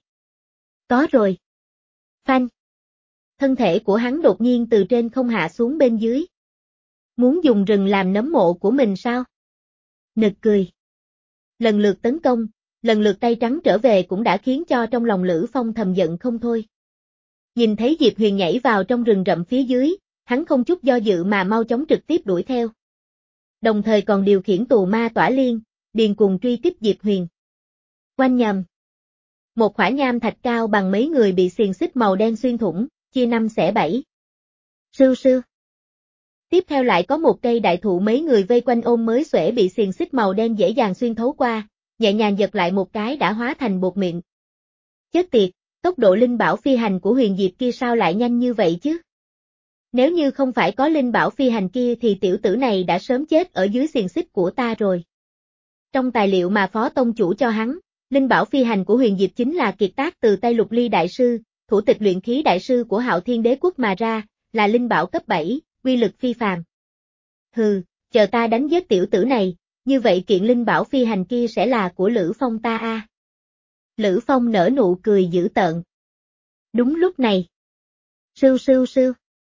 Có rồi. Phanh. Thân thể của hắn đột nhiên từ trên không hạ xuống bên dưới. Muốn dùng rừng làm nấm mộ của mình sao? Nực cười. Lần lượt tấn công, lần lượt tay trắng trở về cũng đã khiến cho trong lòng Lữ Phong thầm giận không thôi. Nhìn thấy Diệp Huyền nhảy vào trong rừng rậm phía dưới, hắn không chút do dự mà mau chóng trực tiếp đuổi theo. Đồng thời còn điều khiển tù ma tỏa liên, điền cuồng truy kích Diệp Huyền. Oanh nhầm. Một khỏa nham thạch cao bằng mấy người bị xiềng xích màu đen xuyên thủng, chia năm xẻ bảy. Sưu sưu. Tiếp theo lại có một cây đại thụ mấy người vây quanh ôm mới xuể bị xiềng xích màu đen dễ dàng xuyên thấu qua, nhẹ nhàng giật lại một cái đã hóa thành bột mịn. Chết tiệt, tốc độ linh bảo phi hành của Huyền Diệp kia sao lại nhanh như vậy chứ? Nếu như không phải có linh bảo phi hành kia thì tiểu tử này đã sớm chết ở dưới xiềng xích của ta rồi. Trong tài liệu mà Phó Tông Chủ cho hắn, linh bảo phi hành của Huyền Diệp chính là kiệt tác từ tay Lục Ly Đại Sư, thủ tịch luyện khí đại sư của Hạo Thiên Đế Quốc mà ra, là linh bảo cấp bảy, uy lực phi phàm. Hừ, chờ ta đánh giết tiểu tử này, như vậy kiện linh bảo phi hành kia sẽ là của Lữ Phong ta a. À. Lữ Phong nở nụ cười dữ tợn. Đúng lúc này. Sưu sưu sưu.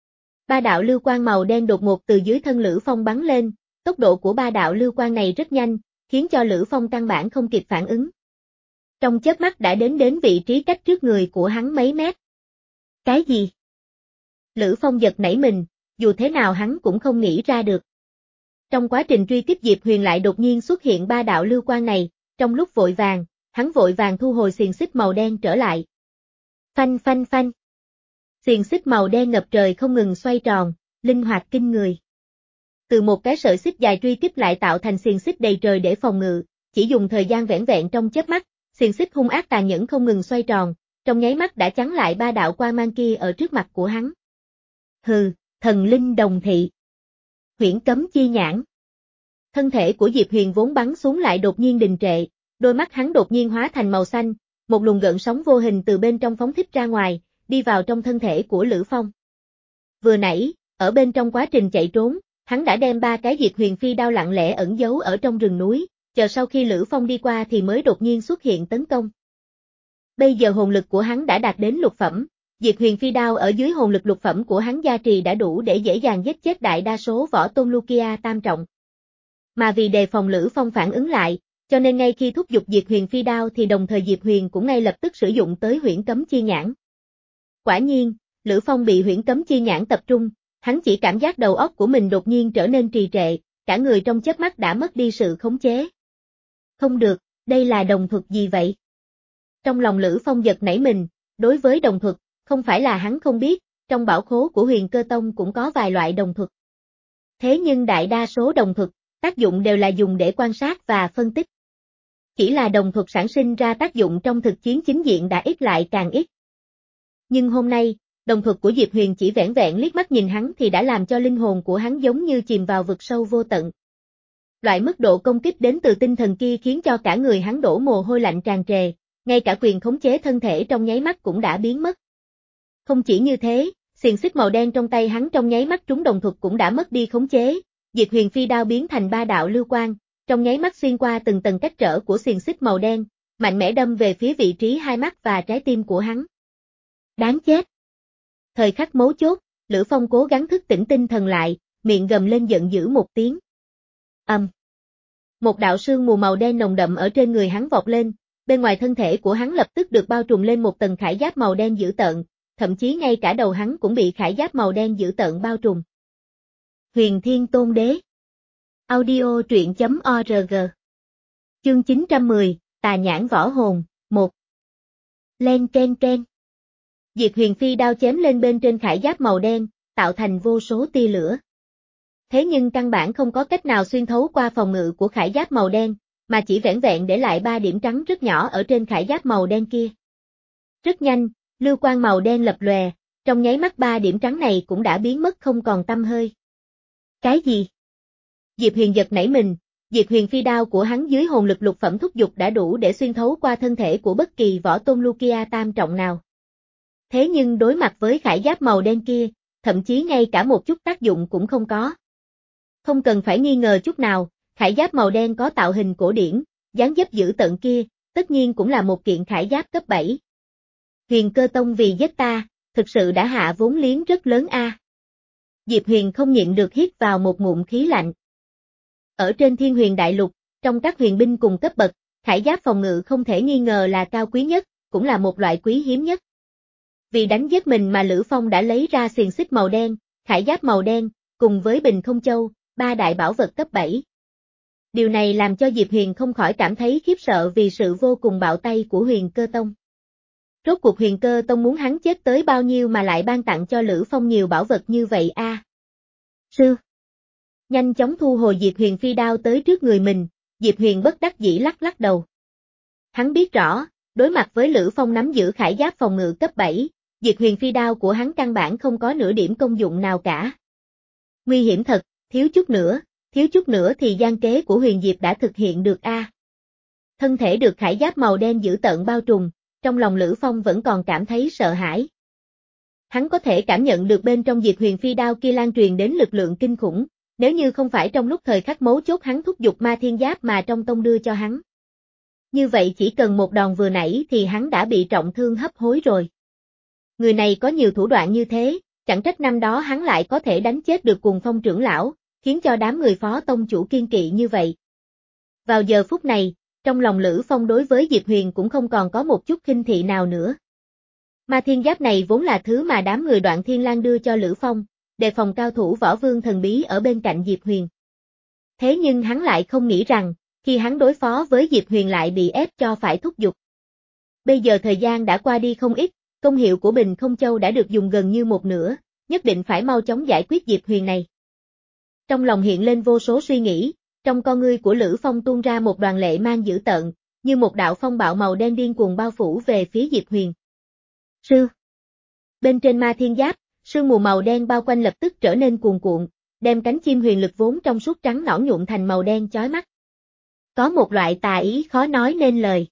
Ba đạo lưu quang màu đen đột ngột từ dưới thân Lữ Phong bắn lên, tốc độ của ba đạo lưu quang này rất nhanh, khiến cho Lữ Phong căn bản không kịp phản ứng. Trong chớp mắt đã đến đến vị trí cách trước người của hắn mấy mét. Cái gì? Lữ Phong giật nảy mình, dù thế nào hắn cũng không nghĩ ra được. Trong quá trình truy kích Diệp Huyền lại đột nhiên xuất hiện ba đạo lưu quang này, trong lúc vội vàng, hắn vội vàng thu hồi xiềng xích màu đen trở lại. Phanh phanh phanh. Xiềng xích màu đen ngập trời không ngừng xoay tròn, linh hoạt kinh người. Từ một cái sợi xích dài truy kích lại tạo thành xiềng xích đầy trời để phòng ngự, chỉ dùng thời gian vẻn vẹn trong chớp mắt, xiềng xích hung ác tàn nhẫn không ngừng xoay tròn, trong nháy mắt đã chắn lại ba đạo quang mang kia ở trước mặt của hắn. Hừ, thần linh đồng thị. Huyễn cấm chi nhãn. Thân thể của Diệp Huyền vốn bắn xuống lại đột nhiên đình trệ, đôi mắt hắn đột nhiên hóa thành màu xanh, một luồng gợn sóng vô hình từ bên trong phóng thích ra ngoài, đi vào trong thân thể của Lữ Phong. Vừa nãy, ở bên trong quá trình chạy trốn, hắn đã đem ba cái Diệp Huyền phi đao lặng lẽ ẩn giấu ở trong rừng núi, chờ sau khi Lữ Phong đi qua thì mới đột nhiên xuất hiện tấn công. Bây giờ hồn lực của hắn đã đạt đến lục phẩm, Diệp Huyền phi đao ở dưới hồn lực lục phẩm của hắn gia trì đã đủ để dễ dàng giết chết đại đa số võ tôn Lukia tam trọng. Mà vì đề phòng Lữ Phong phản ứng lại, cho nên ngay khi thúc giục Diệp Huyền phi đao thì đồng thời Diệp Huyền cũng ngay lập tức sử dụng tới huyễn cấm chi nhãn. Quả nhiên, Lữ Phong bị huyễn cấm chi nhãn tập trung, hắn chỉ cảm giác đầu óc của mình đột nhiên trở nên trì trệ, cả người trong chớp mắt đã mất đi sự khống chế. Không được, đây là đồng thuật gì vậy? Trong lòng Lữ Phong giật nảy mình, đối với đồng thuật, không phải là hắn không biết, trong bảo khố của Huyền Cơ Tông cũng có vài loại đồng thuật. Thế nhưng đại đa số đồng thuật, tác dụng đều là dùng để quan sát và phân tích. Chỉ là đồng thuật sản sinh ra tác dụng trong thực chiến chính diện đã ít lại càng ít. Nhưng hôm nay, đồng thuật của Diệp Huyền chỉ vẻn vẹn liếc mắt nhìn hắn thì đã làm cho linh hồn của hắn giống như chìm vào vực sâu vô tận. Loại mức độ công kích đến từ tinh thần kia khiến cho cả người hắn đổ mồ hôi lạnh tràn trề, ngay cả quyền khống chế thân thể trong nháy mắt cũng đã biến mất. Không chỉ như thế, xiềng xích màu đen trong tay hắn trong nháy mắt trúng đồng thuật cũng đã mất đi khống chế, Diệp Huyền phi đao biến thành ba đạo lưu quang, trong nháy mắt xuyên qua từng tầng cách trở của xiềng xích màu đen, mạnh mẽ đâm về phía vị trí hai mắt và trái tim của hắn. Đáng chết! Thời khắc mấu chốt, Lữ Phong cố gắng thức tỉnh tinh thần lại, miệng gầm lên giận dữ một tiếng. Ầm. Um. Một đạo sương mù màu đen nồng đậm ở trên người hắn vọt lên, bên ngoài thân thể của hắn lập tức được bao trùm lên một tầng khải giáp màu đen dữ tợn, thậm chí ngay cả đầu hắn cũng bị khải giáp màu đen dữ tợn bao trùm. Huyền Thiên Tôn Đế. Audio truyện chấm org. Chương chín trăm mười, Tà nhãn võ hồn, một. Len ken ken. Diệp Huyền phi đao chém lên bên trên khải giáp màu đen, tạo thành vô số tia lửa. Thế nhưng căn bản không có cách nào xuyên thấu qua phòng ngự của khải giáp màu đen, mà chỉ vẻn vẹn để lại ba điểm trắng rất nhỏ ở trên khải giáp màu đen kia. Rất nhanh, lưu quang màu đen lập lòe, trong nháy mắt ba điểm trắng này cũng đã biến mất không còn tăm hơi. Cái gì? Diệp Huyền giật nảy mình, Diệp Huyền phi đao của hắn dưới hồn lực lục phẩm thúc dục đã đủ để xuyên thấu qua thân thể của bất kỳ võ tôn Lukia tam trọng nào. Thế nhưng đối mặt với khải giáp màu đen kia, thậm chí ngay cả một chút tác dụng cũng không có. Không cần phải nghi ngờ chút nào, khải giáp màu đen có tạo hình cổ điển, dáng dấp dữ tợn kia, tất nhiên cũng là một kiện khải giáp cấp bảy. Huyền Cơ Tông vì giết ta, thực sự đã hạ vốn liếng rất lớn a. À. Diệp Huyền không nhịn được hít vào một ngụm khí lạnh. Ở trên Thiên Huyền Đại Lục, trong các huyền binh cùng cấp bậc, khải giáp phòng ngự không thể nghi ngờ là cao quý nhất, cũng là một loại quý hiếm nhất. Vì đánh giết mình mà Lữ Phong đã lấy ra xiềng xích màu đen, khải giáp màu đen, cùng với bình không châu, ba đại bảo vật cấp bảy. Điều này làm cho Diệp Huyền không khỏi cảm thấy khiếp sợ vì sự vô cùng bạo tay của Huyền Cơ Tông. Rốt cuộc Huyền Cơ Tông muốn hắn chết tới bao nhiêu mà lại ban tặng cho Lữ Phong nhiều bảo vật như vậy a? À? Sư. Nhanh chóng thu hồi Diệp Huyền phi đao tới trước người mình, Diệp Huyền bất đắc dĩ lắc lắc đầu. Hắn biết rõ, đối mặt với Lữ Phong nắm giữ khải giáp phòng ngự cấp bảy, Diệp Huyền phi đao của hắn căn bản không có nửa điểm công dụng nào cả. Nguy hiểm thật, thiếu chút nữa, thiếu chút nữa thì gian kế của Huyền Diệp đã thực hiện được a. À. Thân thể được khải giáp màu đen dữ tợn bao trùm, trong lòng Lữ Phong vẫn còn cảm thấy sợ hãi. Hắn có thể cảm nhận được bên trong Diệp Huyền phi đao kia lan truyền đến lực lượng kinh khủng, nếu như không phải trong lúc thời khắc mấu chốt hắn thúc giục ma thiên giáp mà trong tông đưa cho hắn. Như vậy chỉ cần một đòn vừa nãy thì hắn đã bị trọng thương hấp hối rồi. Người này có nhiều thủ đoạn như thế, chẳng trách năm đó hắn lại có thể đánh chết được Cuồng Phong trưởng lão, khiến cho đám người phó tông chủ kiên kỵ như vậy. Vào giờ phút này, trong lòng Lữ Phong đối với Diệp Huyền cũng không còn có một chút khinh thị nào nữa. Ma thiên giáp này vốn là thứ mà đám người Đoạn Thiên Lang đưa cho Lữ Phong, đề phòng cao thủ võ vương thần bí ở bên cạnh Diệp Huyền. Thế nhưng hắn lại không nghĩ rằng, khi hắn đối phó với Diệp Huyền lại bị ép cho phải thúc giục. Bây giờ thời gian đã qua đi không ít, Công hiệu của bình không châu đã được dùng gần như một nửa, nhất định phải mau chóng giải quyết Diệp Huyền này. Trong lòng hiện lên vô số suy nghĩ, trong con ngươi của Lữ Phong tuôn ra một đoàn lệ mang dữ tợn, như một đạo phong bạo màu đen điên cuồng bao phủ về phía Diệp Huyền. Sư. Bên trên ma thiên giáp, sương mù màu đen bao quanh lập tức trở nên cuồn cuộn, đem cánh chim huyền lực vốn trong suốt trắng nõn nhuộm thành màu đen chói mắt. Có một loại tà ý khó nói nên lời.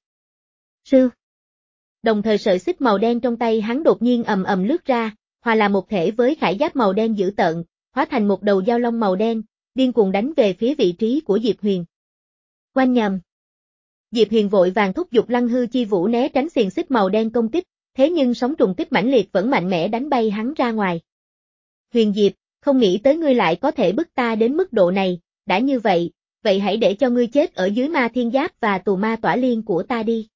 Sư. Đồng thời sợi xích màu đen trong tay hắn đột nhiên ầm ầm lướt ra, hòa là một thể với khải giáp màu đen dữ tợn, hóa thành một đầu dao long màu đen, điên cuồng đánh về phía vị trí của Diệp Huyền. Oanh nhầm. Diệp Huyền vội vàng thúc giục Lăng Hư Chi Vũ né tránh xiềng xích màu đen công kích, thế nhưng sóng trùng kích mãnh liệt vẫn mạnh mẽ đánh bay hắn ra ngoài. Huyền Diệp, không nghĩ tới ngươi lại có thể bức ta đến mức độ này, đã như vậy, vậy hãy để cho ngươi chết ở dưới ma thiên giáp và tù ma tỏa liên của ta đi.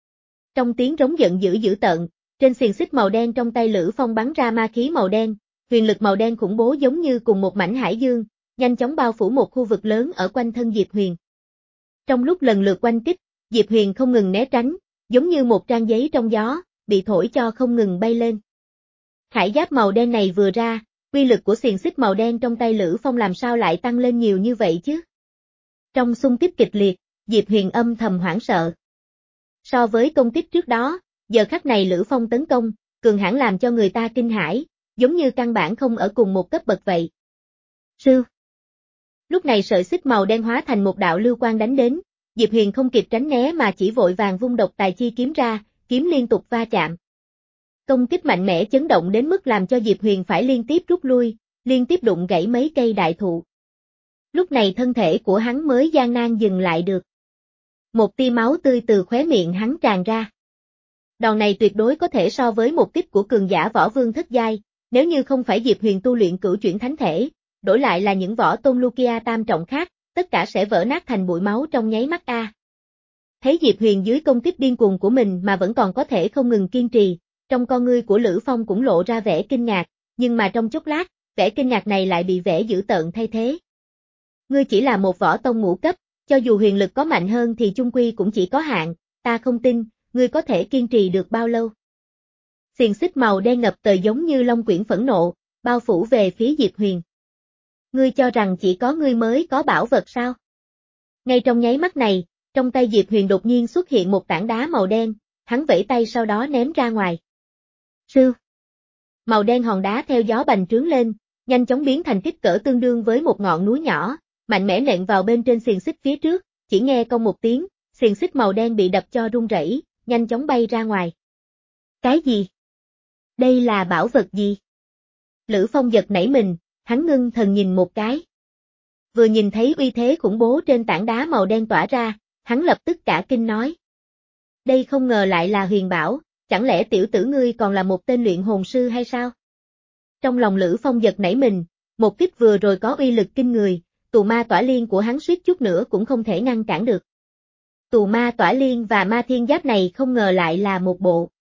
Trong tiếng rống giận dữ dữ tợn, trên xiềng xích màu đen trong tay Lữ Phong bắn ra ma khí màu đen, huyền lực màu đen khủng bố giống như cùng một mảnh hải dương, nhanh chóng bao phủ một khu vực lớn ở quanh thân Diệp Huyền. Trong lúc lần lượt oanh kích, Diệp Huyền không ngừng né tránh, giống như một trang giấy trong gió, bị thổi cho không ngừng bay lên. Khải giáp màu đen này vừa ra, uy lực của xiềng xích màu đen trong tay Lữ Phong làm sao lại tăng lên nhiều như vậy chứ? Trong xung kích kịch liệt, Diệp Huyền âm thầm hoảng sợ. So với công kích trước đó, giờ khắc này Lữ Phong tấn công, cường hãn làm cho người ta kinh hãi, giống như căn bản không ở cùng một cấp bậc vậy. Sư. Lúc này sợi xích màu đen hóa thành một đạo lưu quang đánh đến, Diệp Huyền không kịp tránh né mà chỉ vội vàng vung độc tài chi kiếm ra, kiếm liên tục va chạm. Công kích mạnh mẽ chấn động đến mức làm cho Diệp Huyền phải liên tiếp rút lui, liên tiếp đụng gãy mấy cây đại thụ. Lúc này thân thể của hắn mới gian nan dừng lại được. Một tia máu tươi từ khóe miệng hắn tràn ra. Đòn này tuyệt đối có thể so với một kích của cường giả võ vương thất giai, nếu như không phải Diệp Huyền tu luyện cửu chuyển thánh thể, đổi lại là những võ tôn Lukia tam trọng khác, tất cả sẽ vỡ nát thành bụi máu trong nháy mắt a. Thấy Diệp Huyền dưới công kích điên cuồng của mình mà vẫn còn có thể không ngừng kiên trì, trong con ngươi của Lữ Phong cũng lộ ra vẻ kinh ngạc, nhưng mà trong chốc lát, vẻ kinh ngạc này lại bị vẻ dữ tợn thay thế. Ngươi chỉ là một võ tông ngũ cấp, cho dù huyền lực có mạnh hơn thì chung quy cũng chỉ có hạn, ta không tin, ngươi có thể kiên trì được bao lâu. Xiềng xích màu đen ngập trời giống như long quyển phẫn nộ, bao phủ về phía Diệp Huyền. Ngươi cho rằng chỉ có ngươi mới có bảo vật sao? Ngay trong nháy mắt này, trong tay Diệp Huyền đột nhiên xuất hiện một tảng đá màu đen, hắn vẫy tay sau đó ném ra ngoài. Sư. Màu đen hòn đá theo gió bành trướng lên, nhanh chóng biến thành kích cỡ tương đương với một ngọn núi nhỏ, mạnh mẽ nện vào bên trên xiềng xích phía trước, chỉ nghe cong một tiếng, xiềng xích màu đen bị đập cho rung rẩy, nhanh chóng bay ra ngoài. Cái gì? Đây là bảo vật gì? Lữ Phong giật nảy mình, hắn ngưng thần nhìn một cái. Vừa nhìn thấy uy thế khủng bố trên tảng đá màu đen tỏa ra, hắn lập tức cả kinh nói. Đây không ngờ lại là huyền bảo, chẳng lẽ tiểu tử ngươi còn là một tên luyện hồn sư hay sao? Trong lòng Lữ Phong giật nảy mình, một kích vừa rồi có uy lực kinh người, tù ma tỏa liên của hắn suýt chút nữa cũng không thể ngăn cản được. Tù ma tỏa liên và ma thiên giáp này không ngờ lại là một bộ.